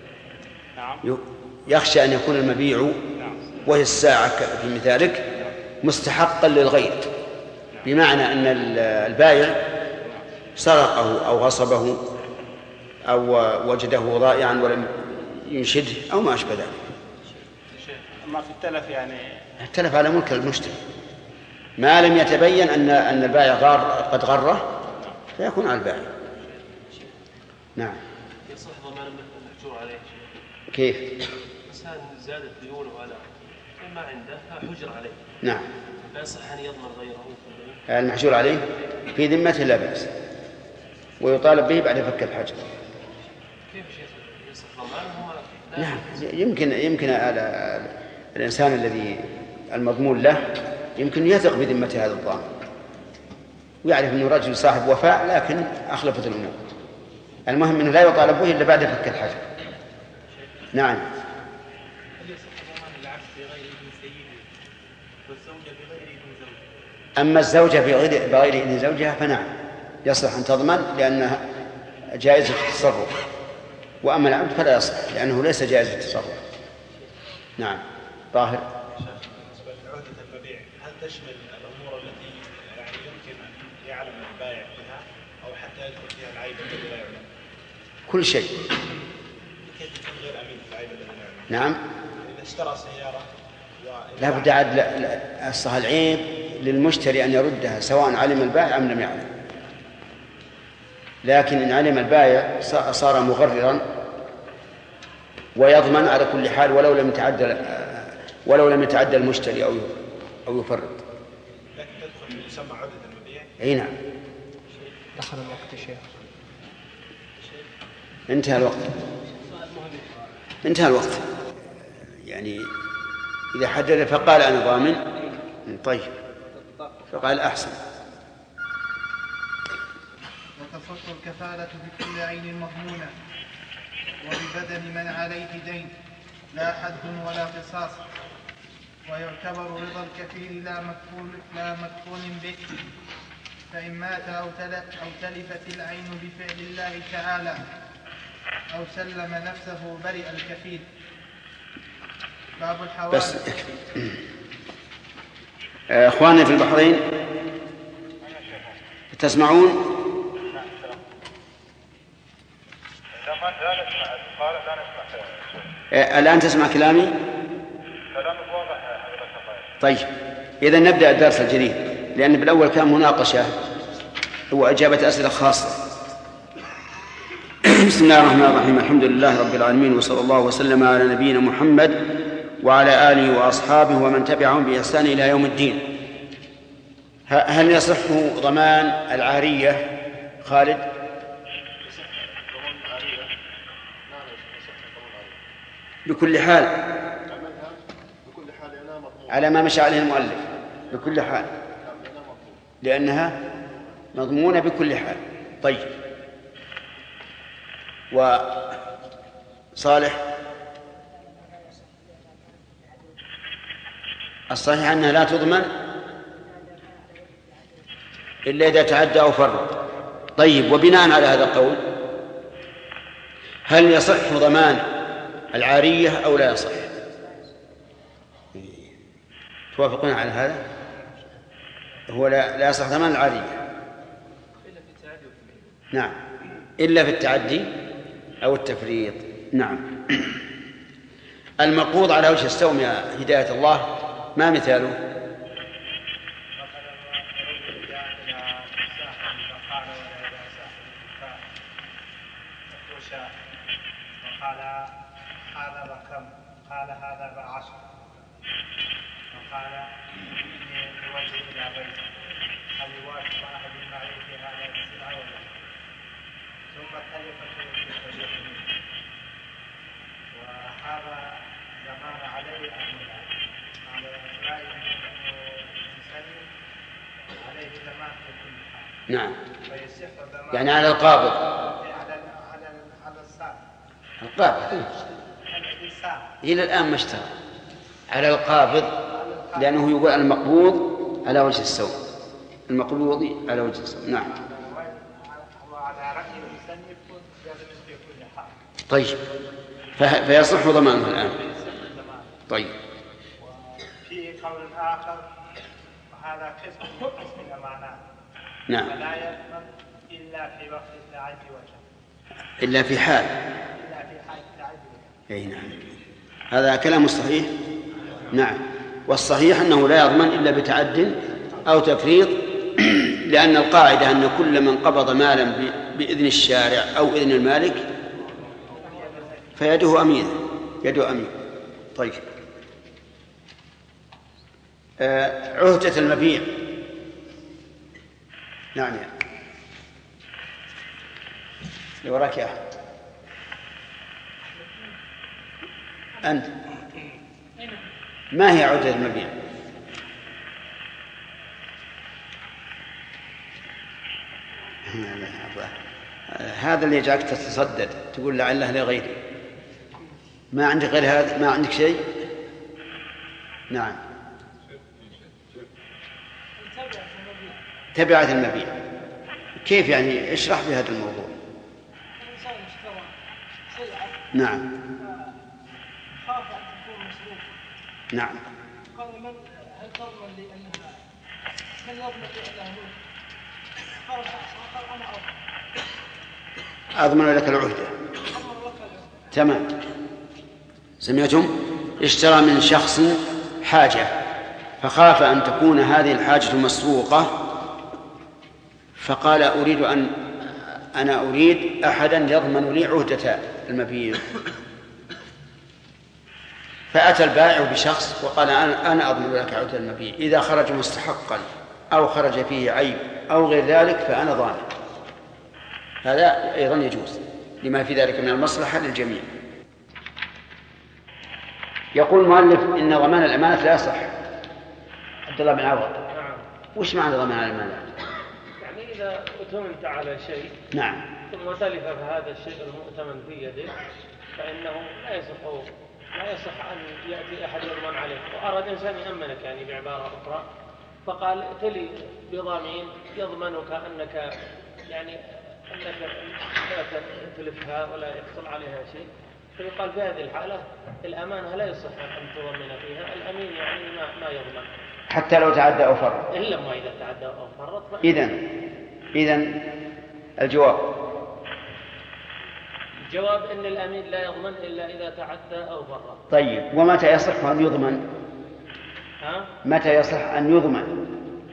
نعم. يخشى أن يكون المبيع وهي الساعة في مثالك مستحقا للغير، بمعنى أن البائع سرقه أو غصبه أو وجده ضائعا ولم ينشده أو ما أشبه ذلك. أما في التلف يعني التلف على ملك المشتري ما لم يتبين أن البائع قد غره فيكون على البائع. نعم. يصح ضمان المحجور عليه كيف؟ إنسان زادت ديونه على ما عنده حجر عليه. نعم. لا يصح أن يضمن غيره. المحجور عليه في ذمته لا بأس، ويطالب به بعد فك الحجر. كيف يصح ضمانه؟ نعم. يمكن الإنسان الذي المضمون له يمكن يثق بذمة هذا الضامن ويعرف أنه رجل صاحب وفاء، لكن أخلفت الأمور. المهم أنه لا يطالب به إلا بعد فك الحجر. نعم. أما الزوجة بغير إذن زوجها فنعم يصلح أن تضمن لأنها جائزة التصرف، وأما العبد فلا يصلح لأنه ليس جائزة التصرف. نعم. طاهر. بالنسبة لعهدة المبيع هل تشمل الأمور التي يعني يمكن أن يعلم البائع بها أو حتى يدخل فيها العيب الذي لا يعلم؟ كل شيء. كيف يكون غير أمين في العيب الذي لا يعلم؟ نعم. إذا اشترى سيارة لا بد عاد العيب للمشتري أن يردها سواء علم البائع أم لم يعلم، لكن إن علم البائع صار مغررا ويضمن على كل حال ولو لم يتعدى المشتري أو يفرط. لكن تدخل في مسمى عهدة المبيع. أي نعم. دخل الوقت يا شيخ. انتهى الوقت يعني إذا حدد فقال أنا ضامن طيب فقال أحسن. وتصح الكفالة بكل عين مضمونة وببدن من عليه دين لا حد ولا قصاص، ويعتبر رضا الكفيل لا مكفول به، فإن مات أو تلفت العين بفعل الله تعالى أو سلم نفسه برئ الكفيل. باب الحوالي. بس إخواننا في البحرين تسمعون؟ الآن تسمع كلامي؟ طيب إذا نبدأ الدرس الجديد، لأن بالأول كان مناقشة وإجابة أسئلة خاصة. بسم الله الرحمن الرحيم. الحمد لله رب العالمين، وصلى الله وسلم على نبينا محمد وعلى آله وأصحابه ومن تبعهم بإحسان إلى يوم الدين. هل يصح ضمان العارية خالد؟ بكل حال على ما مشى عليه المؤلف، بكل حال لأنها مضمونة بكل حال. طيب وصالح الصحيح أنها لا تضمن إلا إذا تعدى أو فرط. طيب وبناء على هذا القول هل يصح ضمان العارية أو لا يصح؟ توافقون على هذا؟ هو لا يصح ضمان العارية. نعم إلا في التعدي أو التفريط. نعم. المقبوض على وجه السوم يا هداية الله ما مثاله؟ قال هذا ب10 وقال إني أوجه إلى بيت هل يوافق أحد معي في هذا السلعة ولا لا؟ ثم كلفته بالتشهد وهذا زمان عليه أمر على إسرائيل يسلم عليه زمان في كل حال. نعم. يعني على القابض على الساعة القابض إلى الآن ما اشترى على القابض، لأنه يقول المقبوض على وجه السوم، المقبوض على وجه السوم. نعم. وعلى رأي المسلم لازم في كل حال. طيب فيصح ضمانه الآن. طيب. في قول آخر هذا قسم الأمانات. نعم. فلا يضمن إلا في وقت التعدي وجه. إلا في حال. إلا في حال التعدي وجه. أي نعم. هذا كلام صحيح. نعم. والصحيح أنه لا يضمن إلا بتعد أو تفريط، لأن القاعدة أن كل من قبض مالا بإذن الشارع أو إذن المالك فيده أمين. يده أمين. طيب. عهدة المبيع. نعم يا وراك يا أحد. أنت ما هي عهدة المبيع؟ هذا اللي يجعلك تتصدد تقول لعله لغيري. ما عندك غير هذا؟ ما عندك شيء؟ نعم. تبعة المبيع كيف يعني؟ اشرح لي هذا الموضوع. الإنسان اشترى سلعة. نعم. خاف أن تكون مصروفة. نعم. قال هل تضمن لي أنها من يضمن لي أنها ملك؟ قال أنا أضمن لك العهدة. تمام. سمعتم؟ اشترى من شخص حاجة فخاف أن تكون هذه الحاجة مسروقة، فقال أنا أريد أحدا يضمن لي عهدة المبيع. فأتى البائع بشخص وقال أنا أضمن لك عهدة المبيع، إذا خرج مستحقا أو خرج فيه عيب أو غير ذلك فأنا ضامن. هذا أيضا يجوز لما في ذلك من المصلحة للجميع. يقول المؤلف إن ضمان الأمانة لا يصح. عبد الله بن عوض. نعم. وش معنى ضمان الأمانة؟ يعني إذا أؤتمنت على شيء. نعم. ثم تلف هذا الشيء المؤتمن في يده فإنه لا يصح أن يأتي أحد يضمن عليه. وأراد إنسان يأمنك يعني بعبارة أخرى، فقال ائت بضامن يضمنك أنك يعني أنك لا تلفها ولا يحصل عليها شيء. فيقال في هذه الحالة الأمانة لا يصح أن تضمن فيها، الأمين يعني ما يضمن حتى لو تعدى أو فرط. إلا ما إذا تعدى أو فرط. إذن الجواب أن الأمين لا يضمن إلا إذا تعدى أو فرط. طيب، ومتى يصح أن يضمن؟ متى يصح أن يضمن؟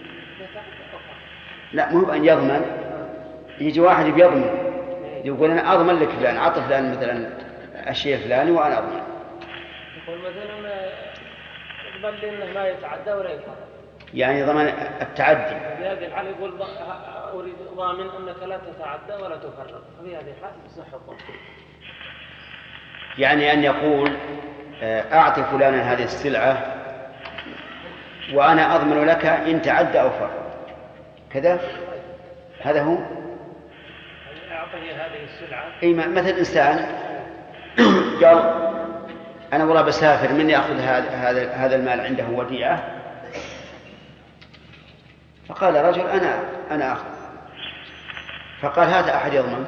لا، مو أن يضمن. يجي واحد بيضمن يقول أنا أضمن لك فلان، عطف فلان مثلا الشيء الفلاني وأنا أضمن. يقول مثلا يضمن لي أنه ما يتعدى ولا يفرط، يعني ضمن التعدي. في هذه الحالة يقول أريد ضامن أنك لا تتعدى ولا تفرط، في هذه الحالة يصح الضمان. يعني أن يقول أعطي فلانا هذه السلعة وأنا أضمن لك إن تعدى أو فرط كذا. هذا هو. أعطني هذه السلعة. أي مثل إنسان قال أنا والله بسافر، مني أخذ هذا المال عنده وديعة. فقال رجل أنا أخذ. فقال هذا أحد يضمنك.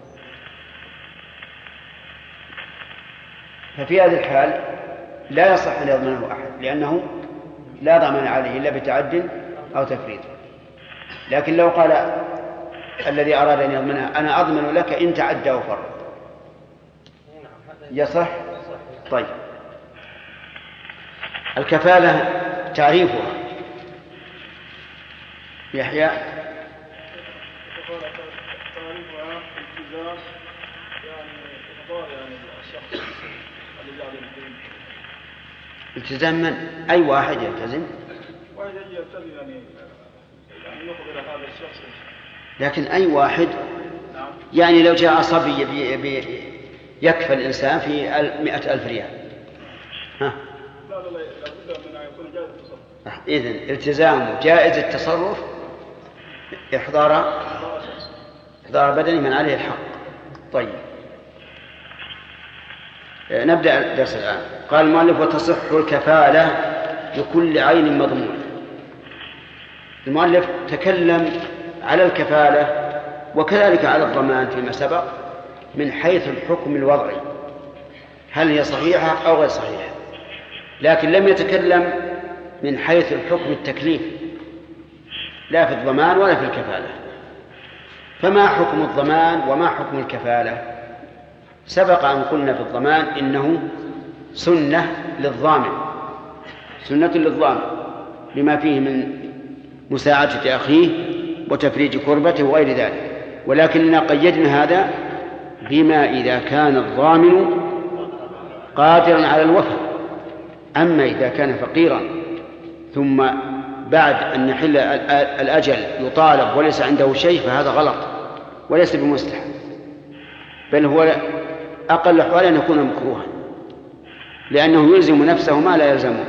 ففي هذه الحال لا يصح أن يضمنه أحد، لأنه لا ضمان عليه إلا بتعد أو تفريط. لكن لو قال الذي أراد أن يضمنها أنا أضمن لك إن تعدى وفرط يصح. طيب، الكفالة تعريفها يحيى. تعريفها التزام يعني الشخص الذي عليه الدين. التزام من؟ أي واحد يلتزم؟ واحد يلتزم يعني يقبل هذا الشخص. لكن أي واحد؟ يعني لو جاء صبي يكفى الإنسان في 100,000 ريال. ها؟ لا لابد من أن يكون جائز التصرف. إذن التزامه جائز التصرف إحضار بدني من عليه الحق. طيب، نبدأ الدرس الآن. قال المؤلف وتصح الكفالة لكل عين مضمون. المؤلف تكلم على الكفالة وكذلك على الضمان فيما سبق من حيث الحكم الوضعي، هل هي صحيحة أو غير صحيحة، لكن لم يتكلم من حيث الحكم التكليف لا في الضمان ولا في الكفالة. فما حكم الضمان وما حكم الكفالة؟ سبق أن قلنا في الضمان إنه سنة للضامن، سنة للضامن لما فيه من مساعدة أخيه وتفريج كربته وغير ذلك، ولكننا قيدنا هذا بما إذا كان الضامن قادرا على الوفاء. أما إذا كان فقيرا ثم بعد أن يحل الأجل يطالب وليس عنده شيء فهذا غلط وليس بمصلحة، بل هو أقل الأحوال أن يكون مكروها، لأنه يلزم نفسه ما لا يلزمه.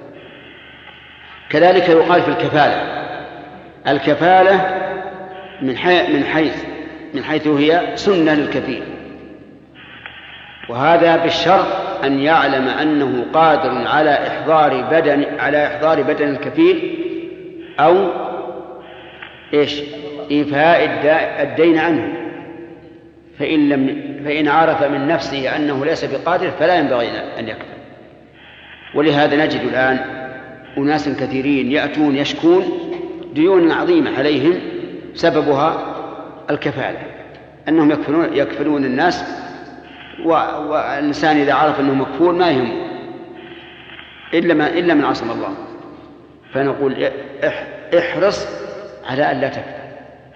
كذلك يقال في الكفالة، الكفالة من حيث هي سنة للكفيل، وهذا بالشرط أن يعلم أنه قادر على إحضار بدن الكفيل أو إيفاء الدين عنه. فإن عرف من نفسه أنه ليس بقادر فلا ينبغي أن يكفل. ولهذا نجد الآن أناس كثيرين يأتون يشكون ديون عظيمة عليهم سببها الكفالة، أنهم يكفلون الناس، والإنسان إذا عرف أنه مكفول ما يهم إلا من عصم الله. فنقول احرص على أن لا تكفل،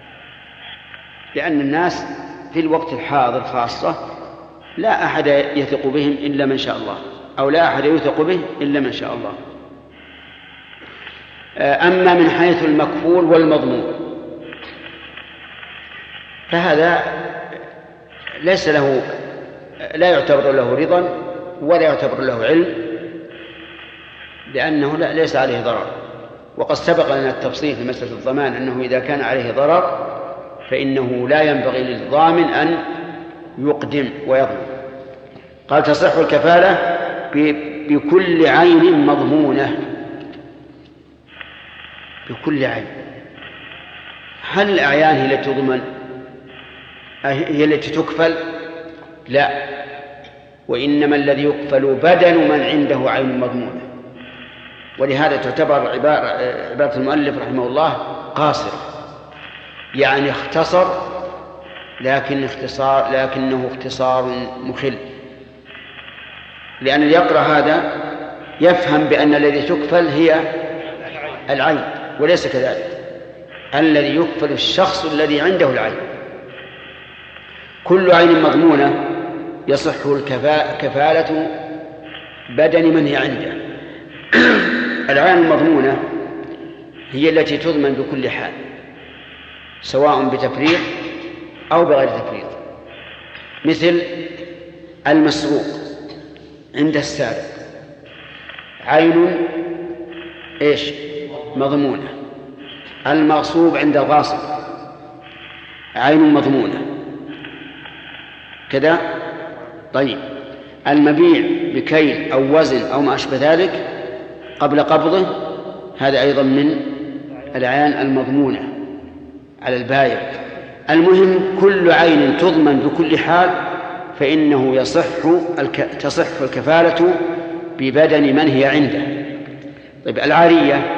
لأن الناس في الوقت الحاضر خاصة لا أحد يثق بهم إلا من شاء الله، أو لا أحد يثق به إلا من شاء الله. أما من حيث المكفول والمضمون فهذا ليس له، لا يعتبر له رضا ولا يعتبر له علم، لأنه ليس عليه ضرر. وقد سبق لنا التفصيل في مسألة الضمان أنه إذا كان عليه ضرر فإنه لا ينبغي للضامن أن يقدم ويضمن. قال تصح الكفالة بكل عين مضمونة. بكل عين، هل الأعيان هي التي تضمن؟ هي التي تكفل؟ لا، وإنما الذي يكفل بدن من عنده عين مضمونة. ولهذا تعتبر عبارة المؤلف رحمه الله قاصرة، يعني اختصر لكنه اختصار مخل، لأن اللي يقرأ هذا يفهم بأن الذي تكفل هي العين، وليس كذلك. الذي يكفل الشخص الذي عنده العين. كل عين مضمونة يصح كفالة بدن من هي عنده. العين المضمونة هي التي تضمن بكل حال، سواء بتفريط أو بغير تفريط، مثل المسروق عند السارق عين مضمونة، المغصوب عند الغاصب عين مضمونة كذا. طيب، المبيع بكيل أو وزن أو ما أشبه ذلك قبل قبضه هذا أيضا من الأعيان المضمونة على البائع. المهم كل عين تضمن بكل حال فإنه تصح الكفالة ببدن من هي عنده. طيب، العارية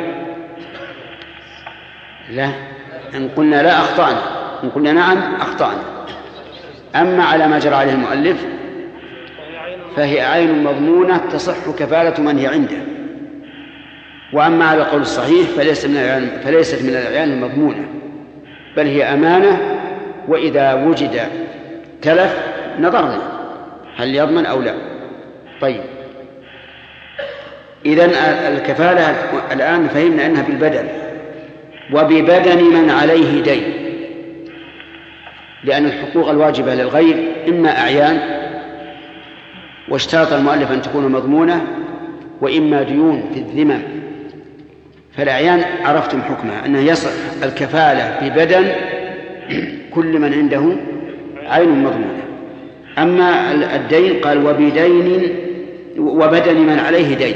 لا، إن قلنا لا أخطأنا، إن قلنا نعم أخطأنا. أما على ما جرى عليه المؤلف فهي عين مضمونة تصح كفالة من هي عنده. وأما على القول الصحيح فليست من الأعيان المضمونة، بل هي أمانة، وإذا وجد تلف نظرنا هل يضمن أو لا. طيب، إذن الكفالة الآن فهمنا أنها بالبدن وببدن من عليه دين، لأن الحقوق الواجبة للغير إما أعيان، واشترط المؤلف أن تكون مضمونة، وإما ديون في الذمم. فالأعيان عرفتم حكمها أنه يصح الكفالة ببدن كل من عنده عين مضمونة. أما الدين قال وبدن من عليه دين،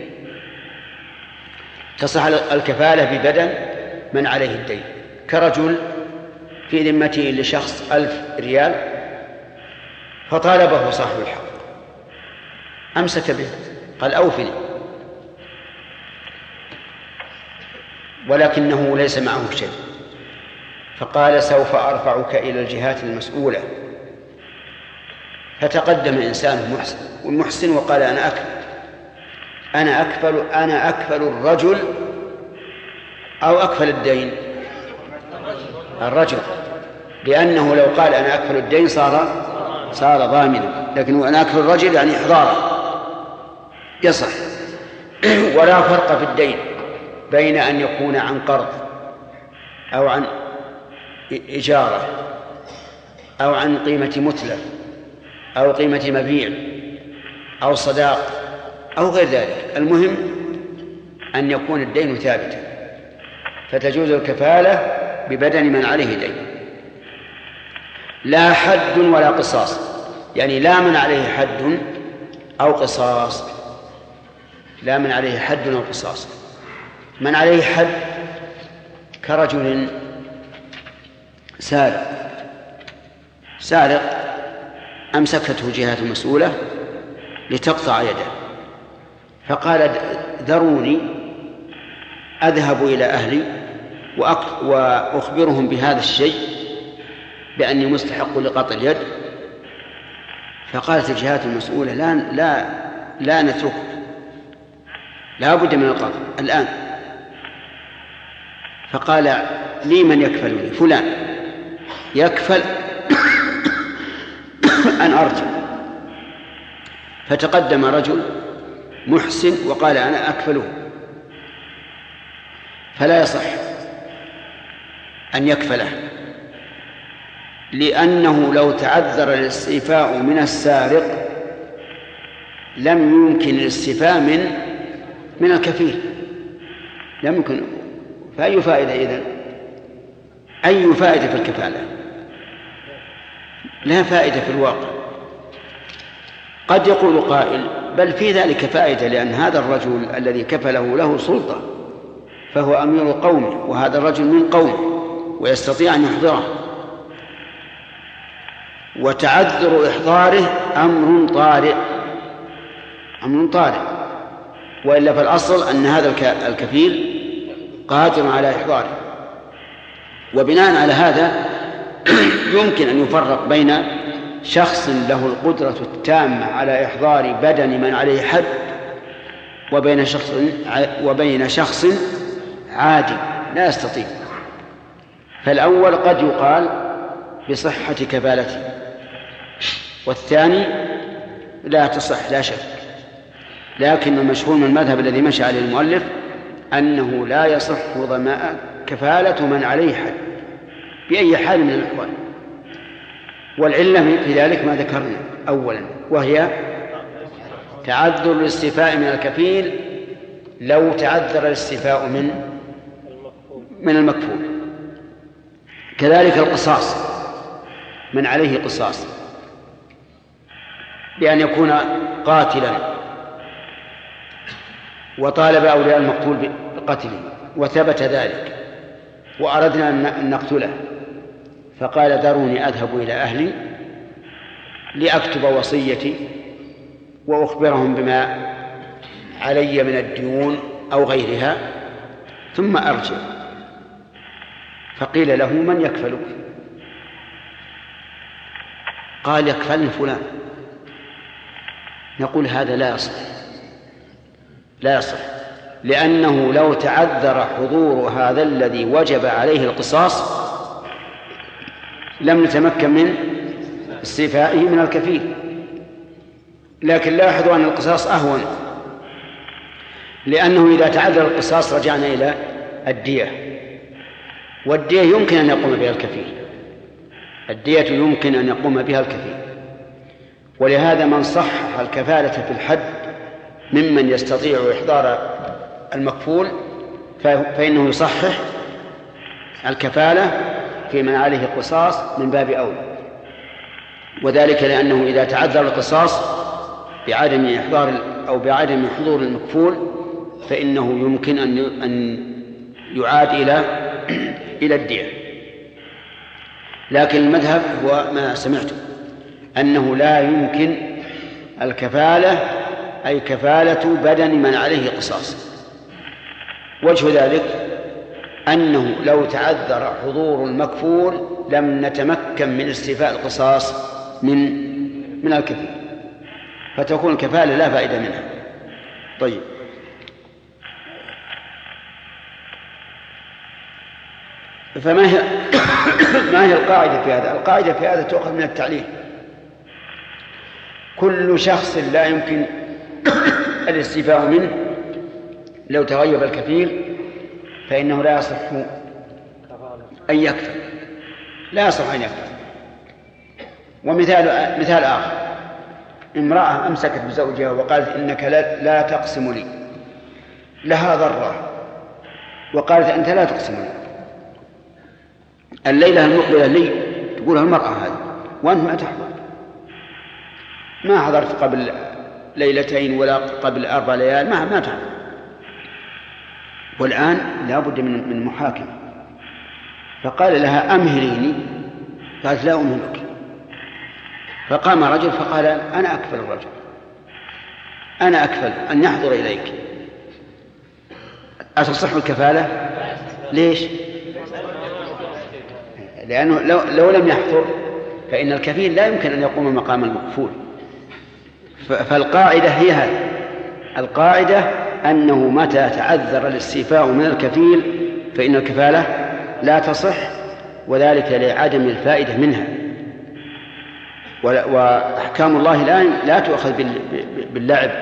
تصح الكفالة ببدن من عليه الدين، كرجل في ذمته لشخص 1000 ريال فطالبه صاحب الحق، أمسك به قال أوفني، ولكنه ليس معه شيء، فقال سوف أرفعك إلى الجهات المسؤولة. فتقدم إنسان محسن وقال أنا أكفل الرجل أو أكفل الدين؟ الرجل، لأنه لو قال أنا أكفل الدين صار ضامنا، لكن أنا أكفل الرجل يعني إحضاره يصح. ولا فرق في الدين بين أن يكون عن قرض أو عن إجارة أو عن قيمة متلف أو قيمة مبيع أو صداق أو غير ذلك، المهم أن يكون الدين ثابتا، فتجوز الكفالة ببدن من عليه دين. لا حد ولا قصاص، يعني لا من عليه حد أو قصاص، لا من عليه حد أو قصاص. من عليه حد كرجل سارق أمسكته جهات المسؤولة لتقطع يده، فقال ذروني أذهب إلى أهلي وأخبرهم بهذا الشيء بأني مستحق لقطع اليد. فقالت الجهات المسؤولة لا نتركه، لا بد من القطع الآن. فقال لي من يكفلني؟ فلان يكفل أن أرجع. فتقدم رجل محسن وقال أنا أكفله، فلا يصح أن يكفله، لأنه لو تعذر الاستيفاء من السارق لم يمكن الاستيفاء من الكفيل، لم يمكن. فأي فائدة إذن؟ أي فائدة في الكفالة؟ لا فائدة في الواقع. قد يقول قائل بل في ذلك فائدة، لأن هذا الرجل الذي كفله له سلطة، فهو أمير قومه، وهذا الرجل من قومه ويستطيع أن يحضره، وتعذر إحضاره أمر طارئ، وإلا فالأصل أن هذا الكفيل قادر على إحضاره. وبناء على هذا يمكن أن يفرق بين شخص له القدرة التامة على إحضار بدن من عليه حد وبين شخص عادي لا يستطيع. فالأول قد يقال بصحة كفالته، والثاني لا تصح لا شك. لكن المشهور من المذهب الذي مشى عليه المؤلف أنه لا يصح كفالة من عليه حد بأي حال من الأحوال. والعلة في ذلك ما ذكرنا أولا، وهي تعذر الاستيفاء من الكفيل لو تعذر الاستيفاء من المكفول. كذلك القصاص، من عليه قصاص بأن يكون قاتلا وطالب أولياء المقتول بقتله وثبت ذلك وأردنا أن نقتله، فقال ذروني أذهب إلى أهلي لأكتب وصيتي وأخبرهم بما علي من الديون أو غيرها ثم أرجع. فقيل له من يكفلك؟ قال يكفلني فلان. نقول هذا لا يصح، لأنه لو تعذر حضور هذا الذي وجب عليه القصاص لم نتمكن من استيفائه من الكفيل. لكن لاحظوا أن القصاص أهون، لأنه إذا تعذر القصاص رجعنا إلى الدية، والدية يمكن أن يقوم بها الكفيل، الدية يمكن أن يقوم بها الكفيل. ولهذا من صحح الكفالة في الحد ممن يستطيع إحضار المكفول فإنه يصحح الكفالة في من عليه القصاص من باب أولى. وذلك لأنه إذا تعذر القصاص بعدم إحضار أو بعدم حضور المكفول فإنه يمكن أن يعاد إلى الدية. لكن المذهب هو ما سمعته أنه لا يمكن الكفالة، أي كفالة بدن من عليه قصاص. وجه ذلك أنه لو تعذر حضور المكفول لم نتمكن من استيفاء القصاص من الكفيل، فتكون الكفالة لا فائدة منها. طيب، فما هي ما هي القاعدة في هذا؟ القاعدة في هذا تؤخذ من التعليل. كل شخص لا يمكن الاستيفاء منه لو تغيب الكفيل فإنه لا يصح أن يكفل، لا يصح أن يكفل. مثال آخر: امرأة أمسكت بزوجها وقالت إنك لا تقسم لي، لها ضرة، وقالت أنت لا تقسم لي، الليلة المقبلة لي، تقولها المرأة هذه وأنت ما تحضر، ما حضرت قبل ليلتين ولا قبل 4 ليال، ما تحضر، والآن لا بد من محاكمة. فقال لها أمهليني، قالت لا أمهلك. فقام رجل فقال أنا أكفل الرجل، أنا أكفل أن يحضر إليك. أتصح الكفالة؟ ليش؟ لأنه لو لم يحضر فإن الكفيل لا يمكن أن يقوم مقام المكفول. فالقاعدة هي هذه، القاعدة أنه متى تعذر الاستيفاء من الكفيل فإن الكفالة لا تصح، وذلك لعدم الفائدة منها. وأحكام الله لا تؤخذ باللعب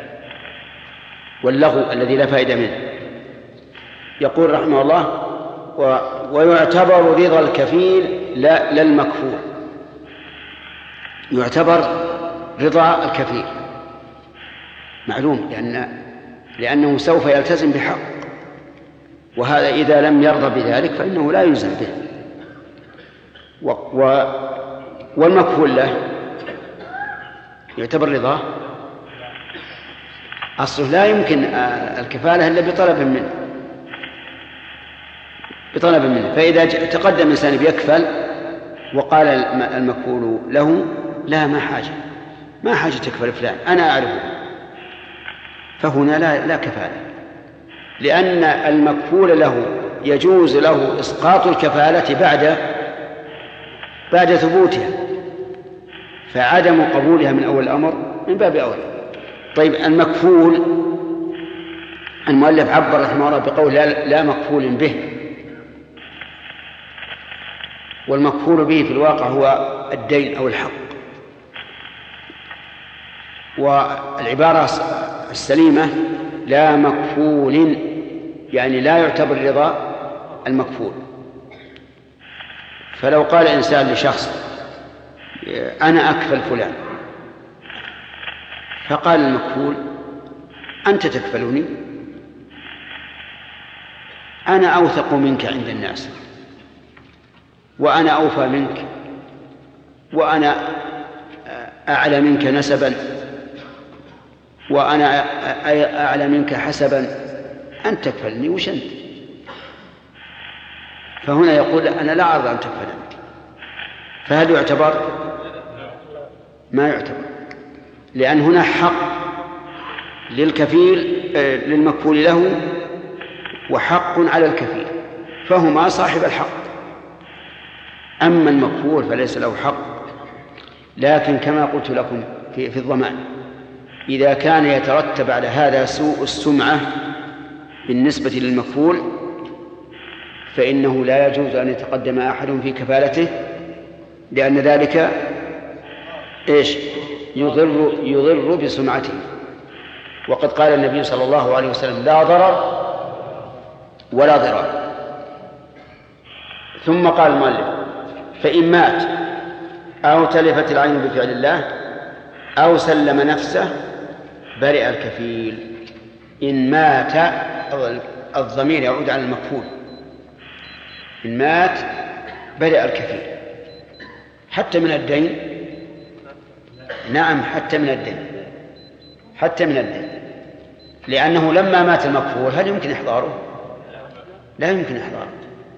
واللغو الذي لا فائدة منه. يقول رحمه الله: ويعتبر رضا الكفيل لا المكفول. يعتبر رضا الكفيل معلوم لأنه سوف يلتزم بحق، وهذا إذا لم يرضى بذلك فإنه لا يلزم به. والمكفول له يعتبر رضاه، أصله لا يمكن الكفالة إلا بطلب منه. فإذا تقدم إنسان بيكفل وقال المكفول له لا، ما حاجة تكفل فلان، أنا أعرفه، فهنا لا كفالة، لأن المكفول له يجوز له إسقاط الكفالة بعد ثبوتها، فعدم قبولها من أول الأمر من باب أولى. طيب، المكفول المؤلف عبر رحمه الله بقول لا مكفول به، والمكفول به في الواقع هو الدين أو الحق. والعبارة السليمة لا مكفول، يعني لا يعتبر رضا المكفول. فلو قال إنسان لشخص أنا أكفل فلان، فقال المكفول أنت تكفلني، أنا أوثق منك عند الناس، وأنا أوفى منك، وأنا أعلى منك نسبا، وأنا أعلى منك حسبا، أنت تكفلني وش أنت؟ فهنا يقول أنا لا أرضى أن تكفلني. فهل يعتبر؟ ما يعتبر، لأن هنا حق للكفيل للمكفول له وحق على الكفيل، فهما صاحب الحق. أما المكفول فليس له حق. لكن كما قلت لكم في الضمان، إذا كان يترتب على هذا سوء السمعة بالنسبة للمكفول فإنه لا يجوز أن يتقدم أحد في كفالته، لأن ذلك يضر بسمعته. وقد قال النبي صلى الله عليه وسلم لا ضرر ولا ضرار. ثم قال المؤلف فإن مات أو تلفت العين بفعل الله أو سلم نفسه برئ الكفيل. إن مات، الضمير يعود على المكفول، إن مات برئ الكفيل حتى من الدين. نعم، حتى من الدين، لأنه لما مات المكفول هل يمكن إحضاره؟ لا يمكن إحضاره.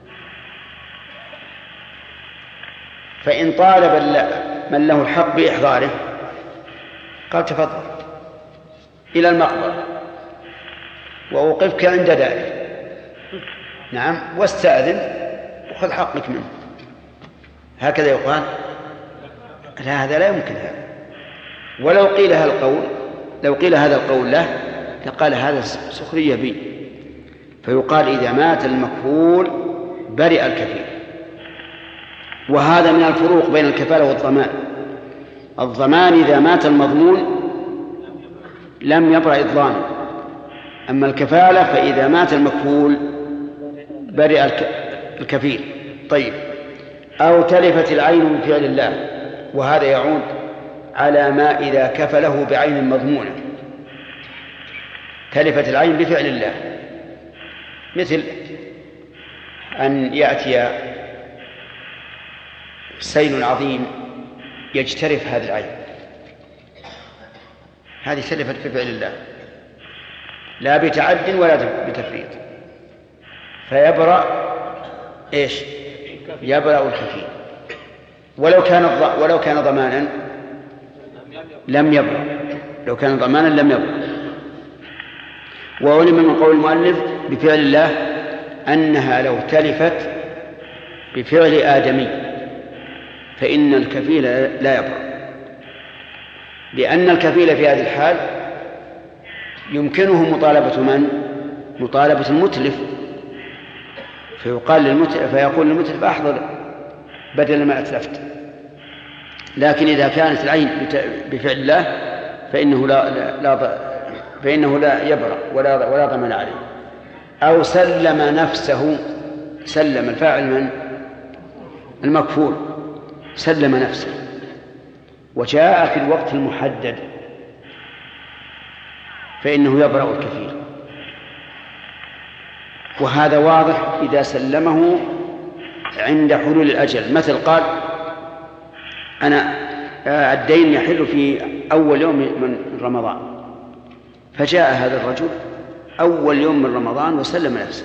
فإن طالب من له الحق بإحضاره قال تفضل إلى المقبرة وأوقفك عند داره، نعم، واستأذن وخذ حقك منه، هكذا يقال؟ لا، هذا لا يمكن هذا. ولو قيل هذا القول له لقال هذا سخرية بي، فيقال إذا مات المكفول برئ الكفيل. وهذا من الفروق بين الكفالة والضمان. الضمان إذا مات المضمون لم يبرأ الضامن، أما الكفالة فإذا مات المكفول برئ الكفيل. طيب، أو تلفت العين بفعل الله، وهذا يعود على ما إذا كفله بعين مضمونة. تلفت العين بفعل الله، مثل أن يأتي سيل عظيم يجترف هذه العين، هذه تلفت بفعل الله لا بتعد ولا بتفريط، فيبرأ إيش؟ يبرأ الكفيل. ولو كان ضمانا لم يبرأ، لو كان ضمانا لم يبرأ. وعلم من قول المؤلف بفعل الله أنها لو تلفت بفعل آدمي فإن الكفيل لا يبرأ، لأن الكفيل في هذه الحال يمكنه مطالبة المتلف، فيقول للمتلف أحضر بدل ما أتلفت. لكن إذا كانت العين بفعل الله فإنه لا يبرأ ولا ضمان عليه. أو سلم نفسه، سلم الفاعل من المكفول، سلم نفسه وجاء في الوقت المحدد فإنه يبرأ الكفيل. وهذا واضح إذا سلمه عند حلول الأجل، مثل قال أنا الدين يحل في أول يوم من رمضان، فجاء هذا الرجل أول يوم من رمضان وسلم نفسه.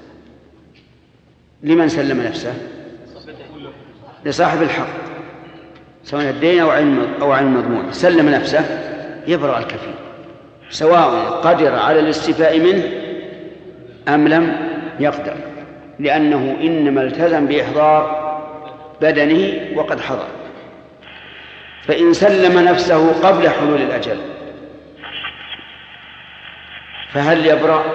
لمن سلم نفسه؟ لصاحب الحق، سواء الدين أو عن المضمون، سلم نفسه يبرأ الكفيل، سواء قدر على الاستيفاء منه أم لم يقدر، لأنه إنما التزم بإحضار بدنه وقد حضر. فإن سلم نفسه قبل حلول الأجل فهل يبرأ؟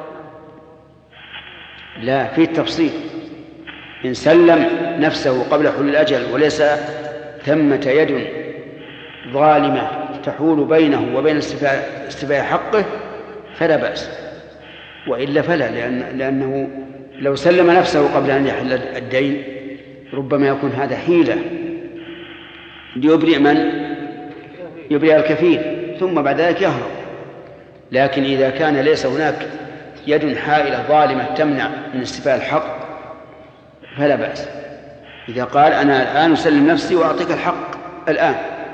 لا، في التفصيل. إن سلم نفسه قبل حلول الأجل وليس ثمة يد ظالمة تحول بينه وبين استيفاء حقه فلا بأس، وإلا فلا، لأنه لو سلم نفسه قبل أن يحل الدين ربما يكون هذا حيلة ليبرئ من؟ يبرئ الكفيل، ثم بعد ذلك يهرب. لكن إذا كان ليس هناك يد حائلة ظالمة تمنع من استيفاء الحق فلا بأس. إذا قال أنا الآن أسلم نفسي وأعطيك الحق الآن.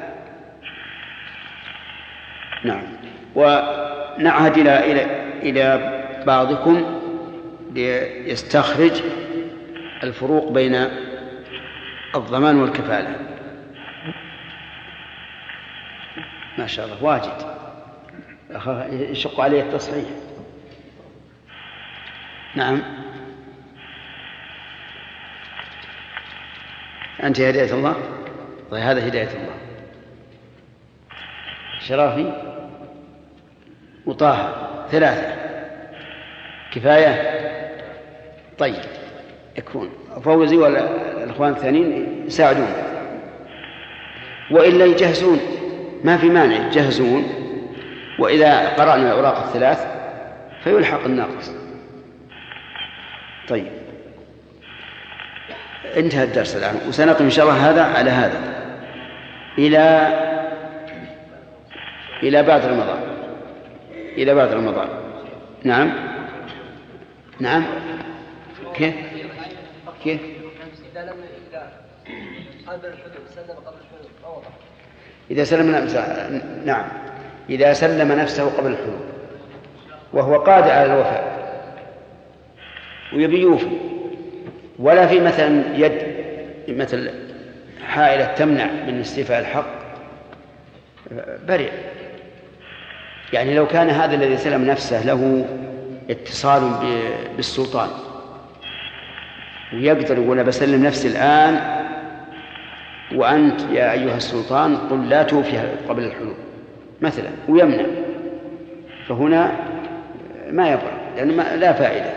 نعم. ونعهد إلى بعضكم ليستخرج الفروق بين الضمان والكفالة. ما شاء الله واجد، يشق عليه التصحيح. نعم. أنت هداية الله؟ طيب هذا هداية الله. شرافي وطه 3 كفاية. طيب يكون فوزي ولا الأخوان الثانيين يساعدون، وإلا يجهزون، ما في مانع يجهزون، وإذا قرأنا الأوراق 3 فيلحق الناقص. طيب انتهى الدرس الآن، وسنقم إن شاء الله هذا على هذا إلى بعد رمضان. إلى بعد رمضان. نعم. نعم. كيف؟ إذا سلم نفسه، نعم، إذا سلم نفسه قبل الحلول وهو قادر على الوفاء ويبي يوفي، ولا في مثلا يد مثل حائلة تمنع من استيفاء الحق، برئ. يعني لو كان هذا الذي سلم نفسه له اتصال بالسلطان ويقدر يقول بسلم نفسي الآن، وأنت يا أيها السلطان قل لا توفي قبل الحلول مثلا، ويمنع، فهنا ما يبرأ لأن لا فائدة.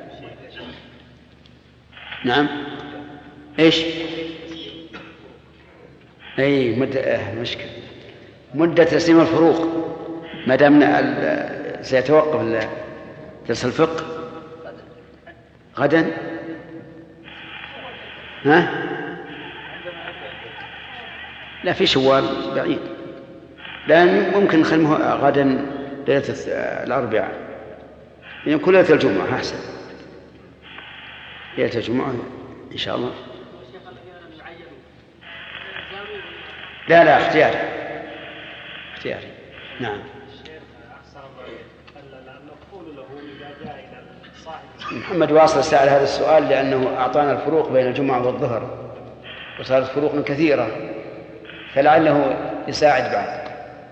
نعم. إيش؟ أي مشكلة مدة تسليم الفروق ما دام سيتوقف درس الفقه غدا. ها؟ لا، في شوال بعيد، لأن ممكن نخليه غدا ليلة الأربعاء، يعني كل ليلة الجمعة أحسن، ليلة الجمعة إن شاء الله. لا اختياري. نعم. محمد واصل سأل هذا السؤال لأنه أعطانا الفروق بين الجمعة والظهر وصارت فروق كثيرة، فلعله يساعد بعد.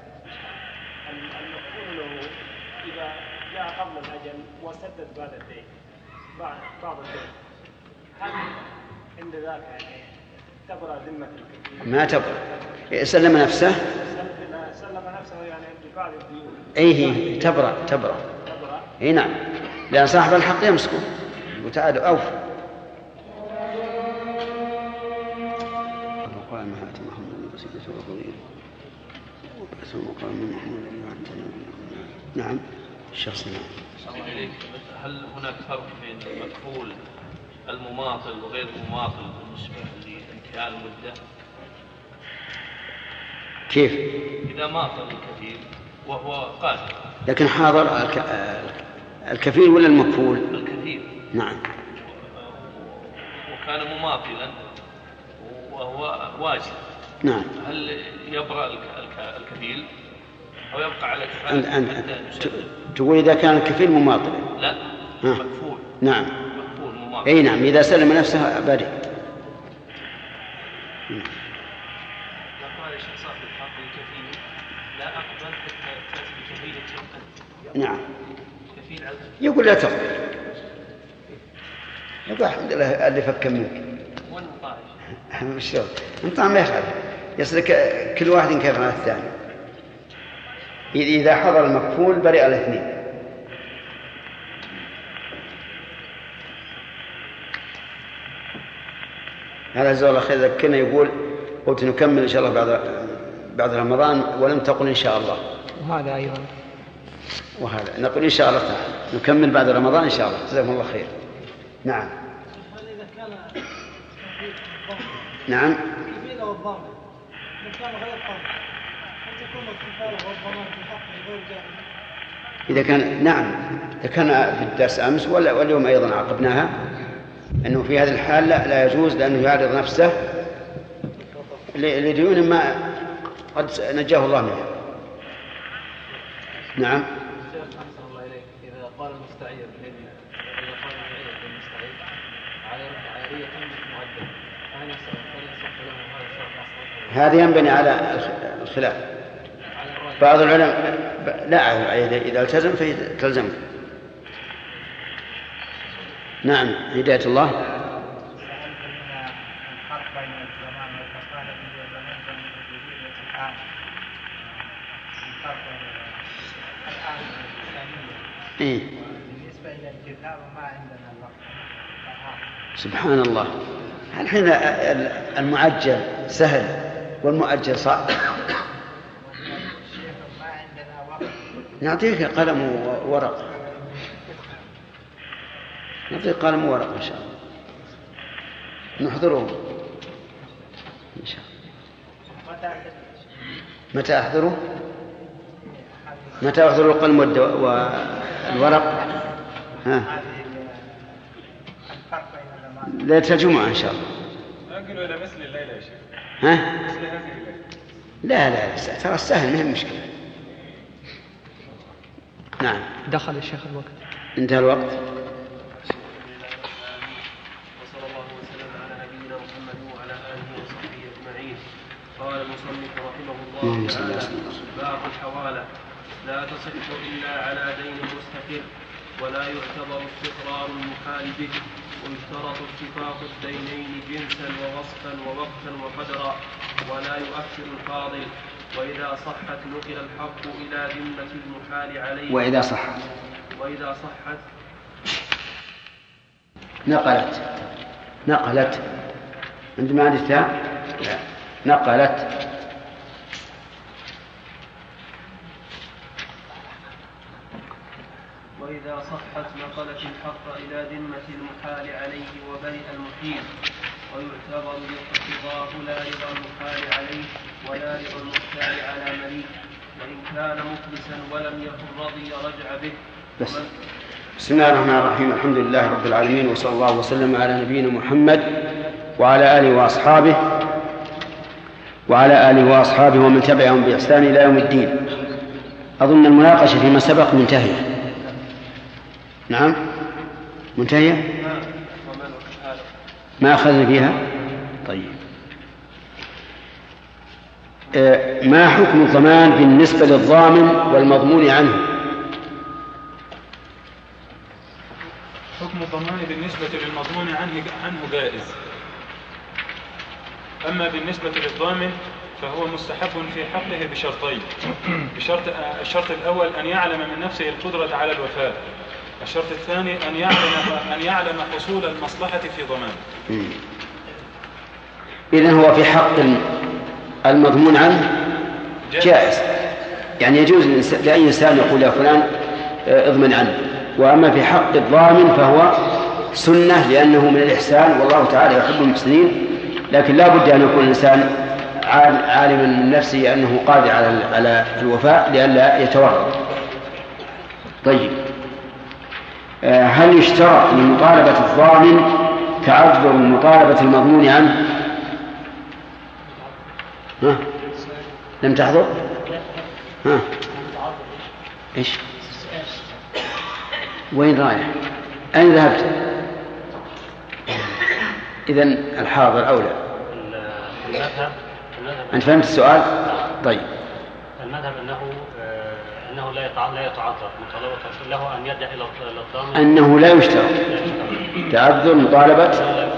إذا جاء قبل الأجل وسدد بعد الدين بعض الدين، هل عند ذاك يعني تبرأ ذمة الكفيل؟ ما تبرأ، سلم نفسه يعني ببعض الديون. أيه تبرأ. أي نعم، لأن صاحب الحق يمسكه وتعالوا أوفوا. نعم. الشخص هل هناك فرق بين المكفول المماطل وغير المماطل بالنسبة لانتهاء المدة؟ كيف؟ إذا ماطل الكفيل وهو قادر لكن حاضر الكفيل ولا المكفول؟ الكفيل. نعم. وكان مماطلا وهو واجب. نعم. هل يبرأ الكفيل أو يبقى على كفاله؟ تقول إذا كان الكفيل مماطلا؟ لا، مكفول. نعم. مكفول مماطل. أي نعم، إذا سلم نفسه برئ. نعم. يقول لا تقبل، يقول الحمد لله اللي فك منك. مش شرط انت ما يخالف، يصير كل واحد كيف على الثاني. إذا حضر المكفول برئ الاثنين. هذا جزاه الله خير ذكرنا، يقول قلت نكمل إن شاء الله بعد رمضان ولم تقل إن شاء الله. وهذا أيضا وهذا نقول إن شاء الله تعالى نكمل بعد رمضان إن شاء الله. جزاكم الله خير. نعم. هل إذا كان نعم. الكفيل والضامن إذا كان غير قادر هل تكون الكفالة والضمان في حقه غير جائز؟ إذا كان نعم، إذا كان في الدرس أمس واليوم أيضا عقبناها أنه في هذه الحال لا يجوز، لأنه يعرض نفسه لديون ما قد نجاه الله منها. نعم. إذا قال المستعير على عارية معدل هذا ينبني على الخلاف. بعض العلماء لا، إذا التزم فتلزمه. نعم. هداية الله. إيه؟ بالنسبة إلى الكتاب ما عندنا الوقت. سبحان الله، الحين المعجل سهل والمؤجل صعب. نعطيك قلم وورق، نعطيك قلم وورق إن شاء الله نحضره إن شاء الله. متى أحضره؟ متى أحضر القلم والورق؟ ها؟ ليلة الجمعة إن شاء الله. نقول إلى مثل الليلة يا شيخ. ها؟ مثل هذه الليلة. لا ترى السهل ما هي مشكلة. نعم. دخل الشيخ الوقت. انتهى الوقت. وصلى الله وسلم على نبينا محمد وعلى آله وصحبه أجمعين. قال المصنف رحمه الله تعالى: باب الحوالة لا تصح إلا على دين مستقر ولا يعتبر استقرار المحال به، ويشترط اتفاق الدينين جنسا ووصفا ووقتا وقدرا، ولا يؤثر الفاضل. وإذا صحت نقل الحق إلى ذمة المحال عليه. وإذا صحت نقلت عندما عندي التاء نقلت. وإذا صحت نقلت الحق إلى ذمة المحال عليه وبرئ المحيل، ويعتبر الاقتضاء لا رضا المحال عليه ولا رضا المحتال على مليك، وإن كان مخلصا ولم يكن رضي رجع به. بسم الله الرحمن الرحيم. الحمد لله رب العالمين، وصلى الله وسلم على نبينا محمد وعلى آله وأصحابه ومن تبعهم بإحسان إلى يوم الدين. أظن المناقشة فيما سبق منتهية. نعم منتهية، ما أخذنا فيها. طيب، ما حكم الضمان بالنسبة للضامن والمضمون عنه؟ حكم الضمان بالنسبة للمضمون عنه جائز. أما بالنسبة للضامن فهو مستحب في حقه بشرطين. الشرط الأول أن يعلم من نفسه القدرة على الوفاء. الشرط الثاني أن يعلم حصول المصلحة في ضمانه. إذن هو في حق المضمون عنه جائز، يعني يجوز لأي إنسان يقول يا فلان اضمن عنه. وأما في حق الضامن فهو سنة، لأنه من الإحسان، والله تعالى يحب المحسنين. لكن لا بد أن يكون الإنسان عالما من نفسه أنه قادر على الوفاء لئلا يتورط. طيب، هل يشترط لمطالبة الضامن تعذر مطالبة المضمون عنه؟ لم تحضر؟ إيش؟ وين رايح؟ أين ذهبت؟ إذن الحاضر أولى. المذهب أنت فهمت السؤال؟ طيب، المذهب أنه لا يتعذر مطالبة له أن يدعي إلى الضامن، أنه لا يشترط تعذر مطالبة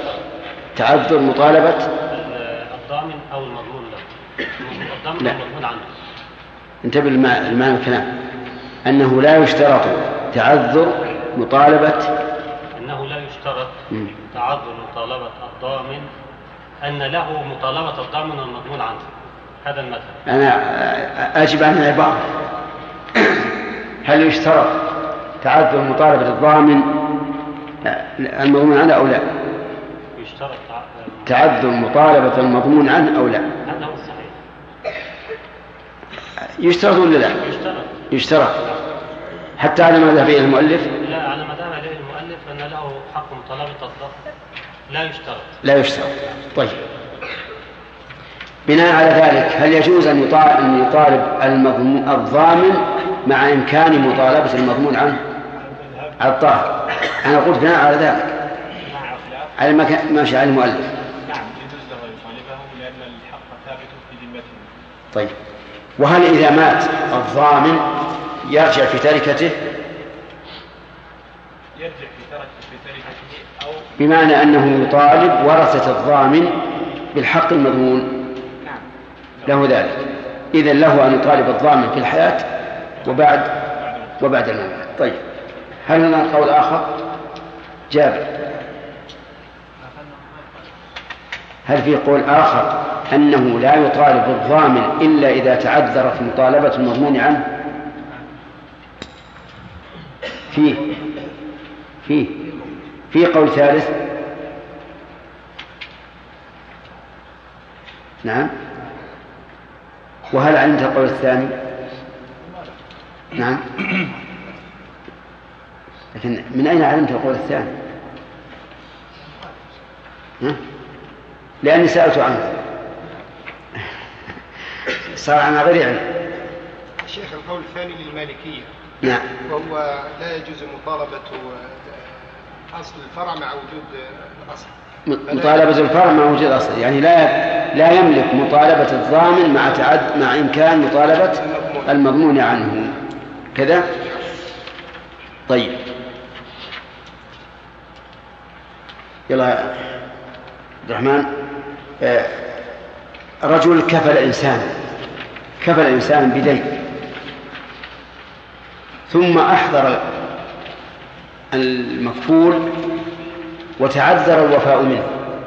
الضامن أو المضمون له. الضامن أو المضمون عنه. انتبه المعنى الكلام، أنه لا يشترط تعذر مطالبة، أنه لا يشترط تعذر مطالبة الضامن، أن له مطالبة الضامن والمضمون عنه. هذا المذهب. أنا أجب عن العبارة. هل يشترط تعذر مطالبة الضامن المضمون عنه أو لا؟ يشترط تعذر مطالبة المضمون عنه أو لا؟ هذا هو الصحيح. يشترط ولا لا؟ يشترط حتى على ما ذهب إليه المؤلف. لا، على ما ذهب إليه المؤلف أن له حق مطالبة الضامن. لا يشترط. طيب، بناء على ذلك هل يجوز أن يطالب الضامن مع إمكان مطالبة المضمون عنه على الطاهر؟ أنا قلت بناء على ذلك على ما ماشي على المؤلف. نعم، يجوز له يطالبه لأن الحق ثابت في ذمته. طيب، وهل إذا مات الضامن يرجع في تركته؟ يرجع في تركته أو بمعنى أنه يطالب ورثة الضامن بالحق المضمون له ذلك. إذن له أن يطالب الضامن في الحياة وبعد الموت. طيب، هل لنا قول آخر؟ جابر، هل في قول آخر أنه لا يطالب الضامن إلا إذا تعذرت مطالبة المضمون عنه؟ في قول ثالث. نعم، وهل علمت القول الثاني؟ نعم، لكن من أين علمت القول الثاني؟ لأني سألت عنه صار عن غير علم. الشيخ، القول الثاني للمالكية. نعم، وهو لا يجوز مطالبة أصل الفرع مع وجود الأصل. مطالبة الفرع مع وجود الأصل، يعني لا يملك مطالبة الضامن مع إمكان مطالبة المضمون عنه كذا. طيب، يلا عبد الرحمن. رجل كفل إنسان بدين ثم أحضر المكفول وتعذر الوفاء منه،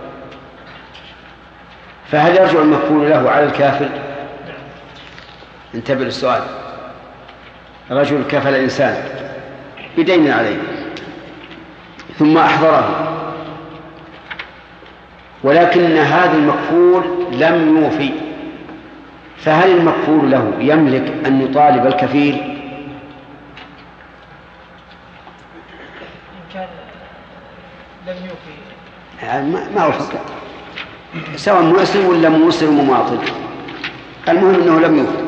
فهل يرجع المكفول له على الكافل؟ انتبه للسؤال. رجل كفل إنسان بدين عليه ثم أحضره، ولكن هذا المكفول لم يوفي، فهل المكفول له يملك أن يطالب الكفيل؟ إن كان لم يوفي يعني ما وفق، سواء مسلم ولا مسلم ومعطل، المهم أنه لم يوفي.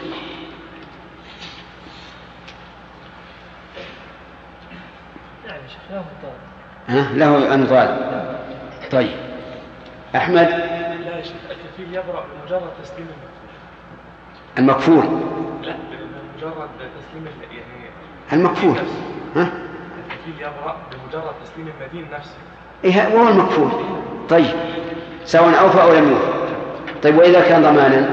له أنضال. طيب أحمد. لا يا شيخ، الكفيل يبرأ بمجرد تسليم المكفول. لا، بمجرد تسليم يعني المكفول. الكفيل يبرأ بمجرد تسليم المدين نفسه. إيه هو المكفول. طيب سواء أوفى أو لم يوفى. طيب وإذا كان ضمانا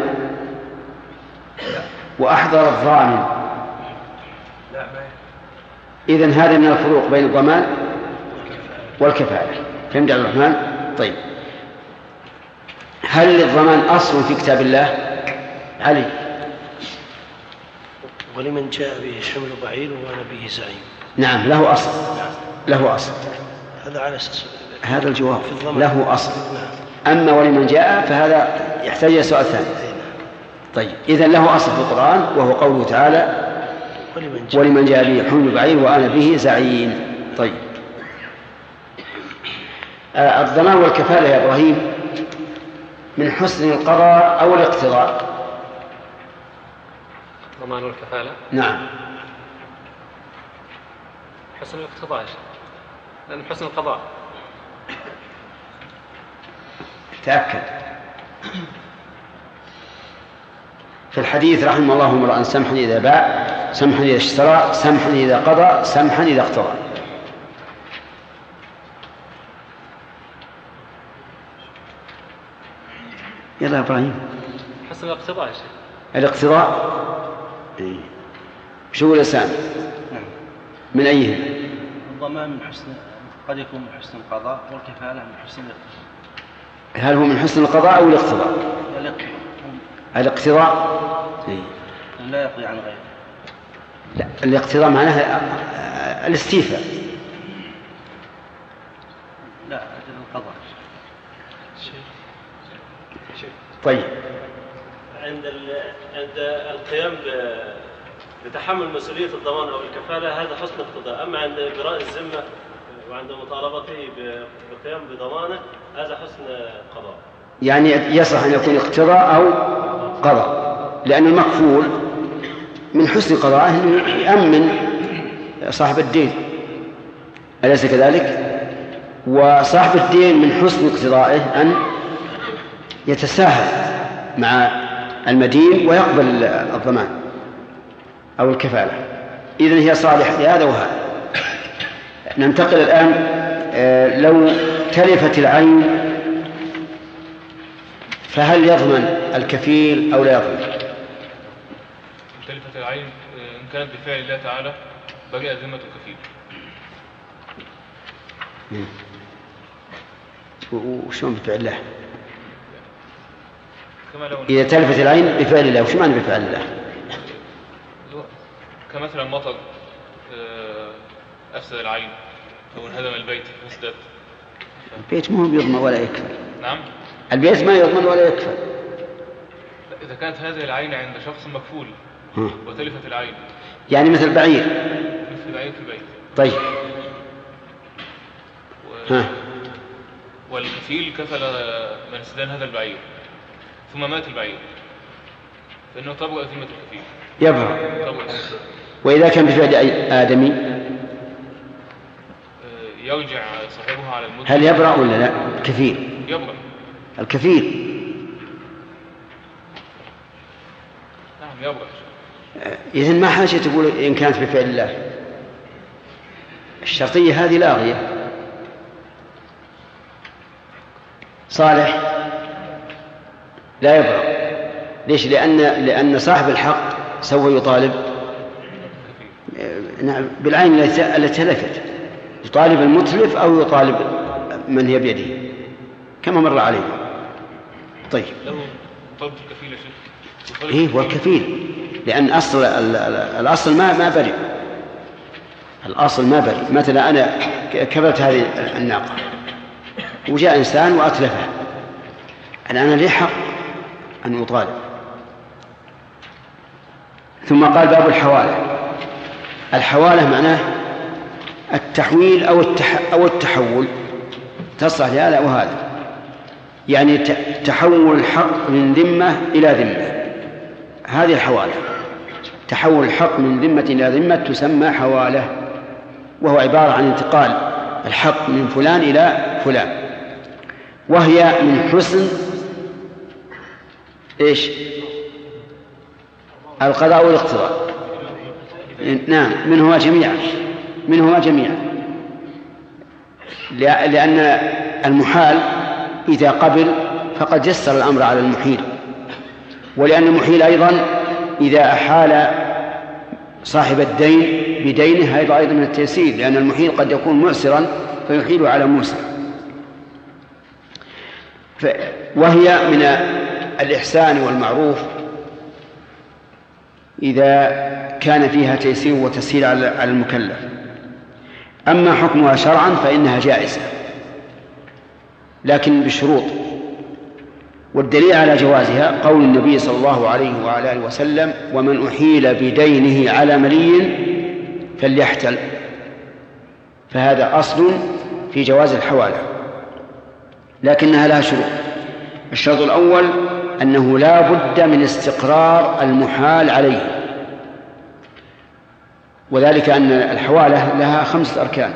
وأحضر الضامن؟ لا، ما إذن هذا من الفروق بين الضمان والكفالة. فهمت عبد الرحمن؟ طيب هل للضمان أصل في كتاب الله؟ علي. ولمن جاء به حمل بعير وأنا به زعيم. نعم له أصل. له أصل. هذا على أساس هذا الجواب له أصل. أما ولمن جاء فهذا يحتاج إلى سؤال ثاني. طيب إذن له أصل في القرآن وهو قوله تعالى ولمن جاء به حمل بعير وأنا به زعيم. طيب الضمان والكفالة يا إبراهيم من حسن القضاء أو الاقتضاء؟ الضمان والكفالة؟ نعم. حسن الاقتضاء، لأن حسن القضاء. تأكد. في الحديث رحمه الله امرأ سمحا إذا باع، سمحا إذا اشترى، سمحا إذا قضى، سمحا إذا اقتضى. يلا إبراهيم. حسن الاقتضاء يا شيخ. الاقتضاء شو الأسامي؟ من أيهم؟ الضمان من حسن، قد يكون من حسن القضاء، والكفالة من حسن الاقتضاء. هل هو من حسن القضاء أو الاقتضاء؟ الاقتضاء لا يقضي عن غيره. لا، الاقتضاء معناها الاستيفاء. لا، أجل القضاء. طيب عند القيام بتحمل مسؤولية الضمان أو الكفالة هذا حسن اقتضاء، أما عند إبراء الذمة وعند مطالبته بالقيام بضمانه هذا حسن قضاء. يعني يصح أن يكون اقتضاء أو قضاء، لأن المكفول من حسن قضائه أنه يأمن صاحب الدين، أليس كذلك؟ وصاحب الدين من حسن اقتضائه أن يتساهل مع المدين ويقبل الضمان أو الكفالة. إذن هي صالحة لهذا وهذا. ننتقل الآن. لو تلفت العين فهل يضمن الكفيل أو لا يضمن؟ تلفت العين إن كانت بفعل الله تعالى بقي ذمة الكفيل. وشون بفعل الله؟ إذا تلفت العين بفعل الله، وش معنى بفعل الله؟ كمثلا مطر أفسد العين أو انهدم البيت فسدت. البيت مو يضمن ولا يكفل. نعم، البيت ما يضمن ولا يكفل. إذا كانت هذه العين عند شخص مكفول وتلفت العين، يعني مثل بعير. مثل بعير في البيت. طيب والكفيل كفل من سدان هذا البعير ثم مات البعير فإنه تبرأ ذمة الكفيل. يبرأ. وإذا كان بفعل آدمي يرجع صاحبها على المدة. هل يبرأ ولا لا؟ الكفيل يبرأ. الكفيل نعم يبرأ. إذن ما حاجة تقول إن كانت بفعل الله. الشرطية هذه لاغية. صالح لا يبرأ. ليش؟ لأن صاحب الحق سوف يطالب بالعين التي تلفت، يطالب المتلف أو يطالب من هي بيده كما مر عليه. طيب طلب الكفيل يا شيخ؟ إيه هو الكفيل، لأن الأصل ما برئ، الأصل ما برئ. مثلا أنا كبرت هذه الناقة وجاء إنسان وأتلفها، أنا لي حق أن أطالب. ثم قال باب الحوالة. الحوالة معناه التحويل أو التحول، تصلح لهذا وهذا، يعني تحول الحق من ذمة إلى ذمة، هذه الحوالة. تحول الحق من ذمة إلى ذمة تسمى حوالة، وهو عبارة عن انتقال الحق من فلان إلى فلان، وهي من حسن إيش؟ القضاء والاقتضاء. نعم، منهما جميعا، لأن المحال إذا قبل فقد يسر الأمر على المحيل، ولأن المحيل أيضا إذا أحال صاحب الدين بدينه هذا أيضا من التيسير، لأن المحيل قد يكون معسرا فيحيل على موسر. وهي من الإحسان والمعروف إذا كان فيها تيسير وتسهيل على المكلف. أما حكمها شرعا فإنها جائزة لكن بشروط، والدليل على جوازها قول النبي صلى الله عليه وعلى آله وسلم: ومن أحيل بدينه على ملي فليحتل. فهذا أصل في جواز الحوالة، لكنها لها شروط. الشرط الأول أنه لا بد من استقرار المحال عليه، وذلك أن الحوالة لها 5 أركان: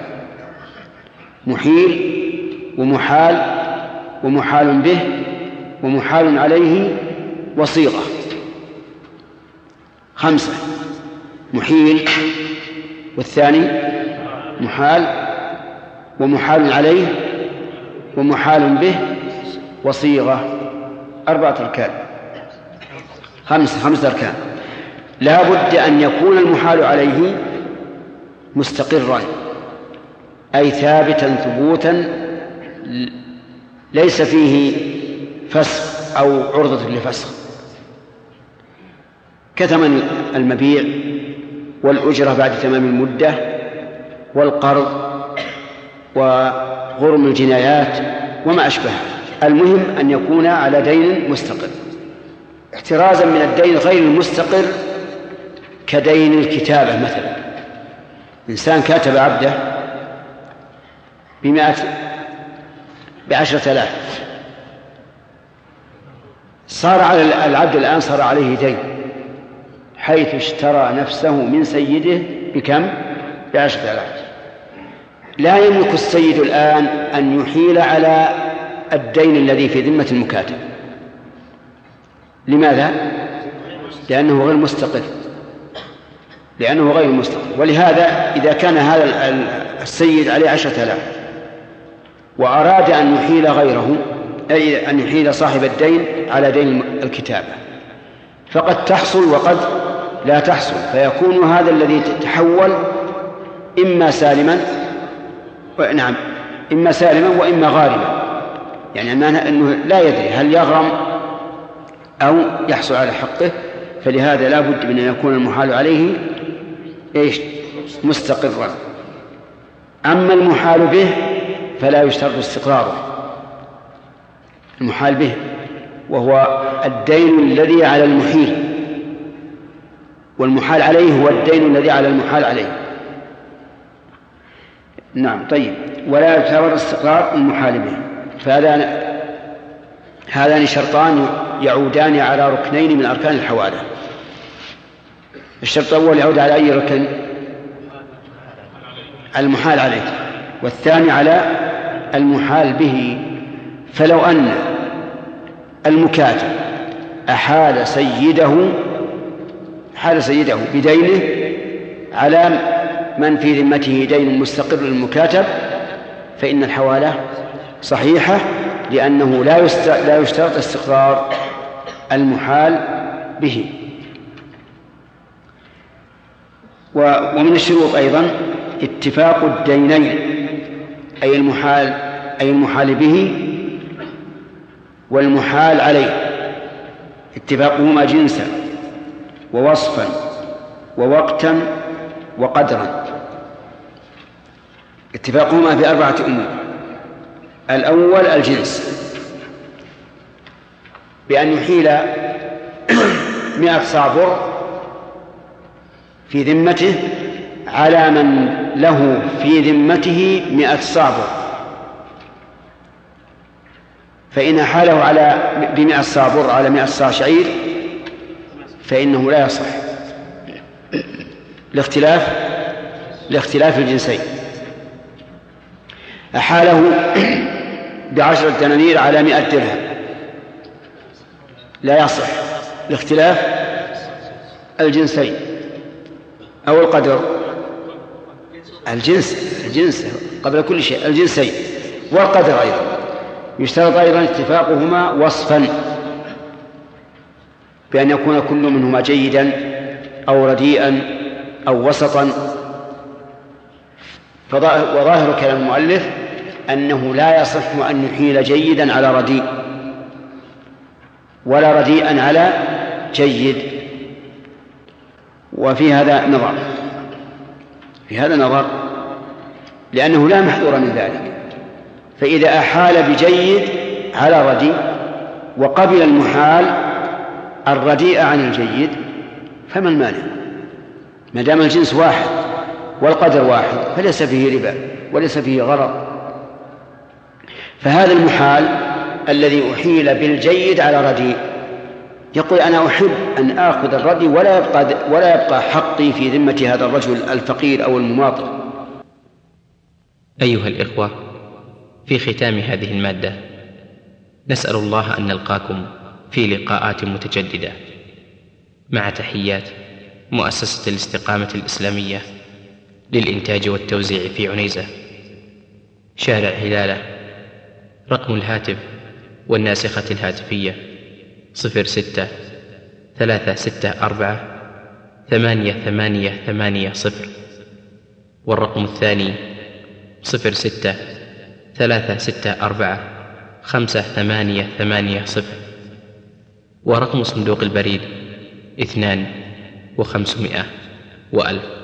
محيل ومحال ومحال به ومحال عليه وصيغة. 5: محيل، والثاني محال ومحال عليه ومحال به وصيغة. 4 أركان، 5 أركان. لا بد أن يكون المحال عليه مستقرا، أي ثابتا ثبوتا ليس فيه فسخ أو عرضة لفسخ، كثمن المبيع والأجرة بعد تمام المدة والقرض وغرم الجنايات وما أشبه. المهم أن يكون على دين مستقر، احترازا من الدين غير المستقر كدين الكتابة. مثلا إنسان كاتب عبده ب10,000، صار على العبد الآن صار عليه دين، حيث اشترى نفسه من سيده بكم؟ ب10,000. لا يملك السيد الآن أن يحيل على الدين الذي في ذمة المكاتب. لماذا؟ لأنه غير مستقر، ولهذا إذا كان هذا السيد عليه 10,000 وأراد أن يحيل غيره، أي أن يحيل صاحب الدين على دين الكتابة، فقد تحصل وقد لا تحصل، فيكون هذا الذي تحول إما سالما وإما غارما، يعني أنه لا يدري هل يغرم أو يحصل على حقه. فلهذا لا بد من أن يكون المحال عليه مستقرا. أما المحال به فلا يشترط استقراره. المحال به وهو الدين الذي على المحيل، والمحال عليه هو الدين الذي على المحال عليه. نعم. طيب، ولا يعتبر استقرار المحال به. هذان شرطان يعودان على ركنين من أركان الحوالة. الشرط الأول يعود على أي ركن؟ المحال عليه، والثاني على المحال به. فلو أن المكاتب أحال سيده بدينه على من في ذمته دين مستقر للمكاتب فإن الحوالة صحيحة، لأنه لا يشترط استقرار المحال به. ومن الشروط أيضا اتفاق الدينين، أي المحال به والمحال عليه، اتفاقهما جنسا ووصفا ووقتا وقدرا. اتفاقهما في 4 أمور. الأول الجنس، بأن يحيل 100 صاع بر في ذمته على من له في ذمته 100 صاع بر، فإن حاله على ب100 صاع بر على 100 صاع شعير فإنه لا يصح لاختلاف الجنسين. أحاله ب10 دنانير على 100 درهم لا يصح لاختلاف الجنسين. أو القدر، الجنس قبل كل شيء، الجنسين والقدر أيضا. يشترط أيضا اتفاقهما وصفا، بأن يكون كل منهما جيدا أو رديئا أو وسطا. وظاهر كلام المؤلف أنه لا يصح أن يحيل جيدا على رديء ولا رديئا على جيد. وفي هذا نظر لأنه لا محذور من ذلك. فإذا أحال بجيد على رديء وقبل المحال الرديء عن الجيد فما المانع؟ ما دام الجنس واحد والقدر واحد فليس فيه ربا وليس فيه غرض. فهذا المحال الذي أحيل بالجيد على رديء يقول أنا أحب أن آخذ الردي ولا يبقى حقي في ذمة هذا الرجل الفقير أو المماطل. أيها الإخوة، في ختام هذه المادة نسأل الله أن نلقاكم في لقاءات متجددة، مع تحيات مؤسسة الاستقامة الإسلامية للإنتاج والتوزيع في عنيزة، شارع هلالة. رقم الهاتف والناسخة الهاتفية 06-364-8880، والرقم الثاني 06-364-5880، ورقم صندوق البريد 2500 و1000.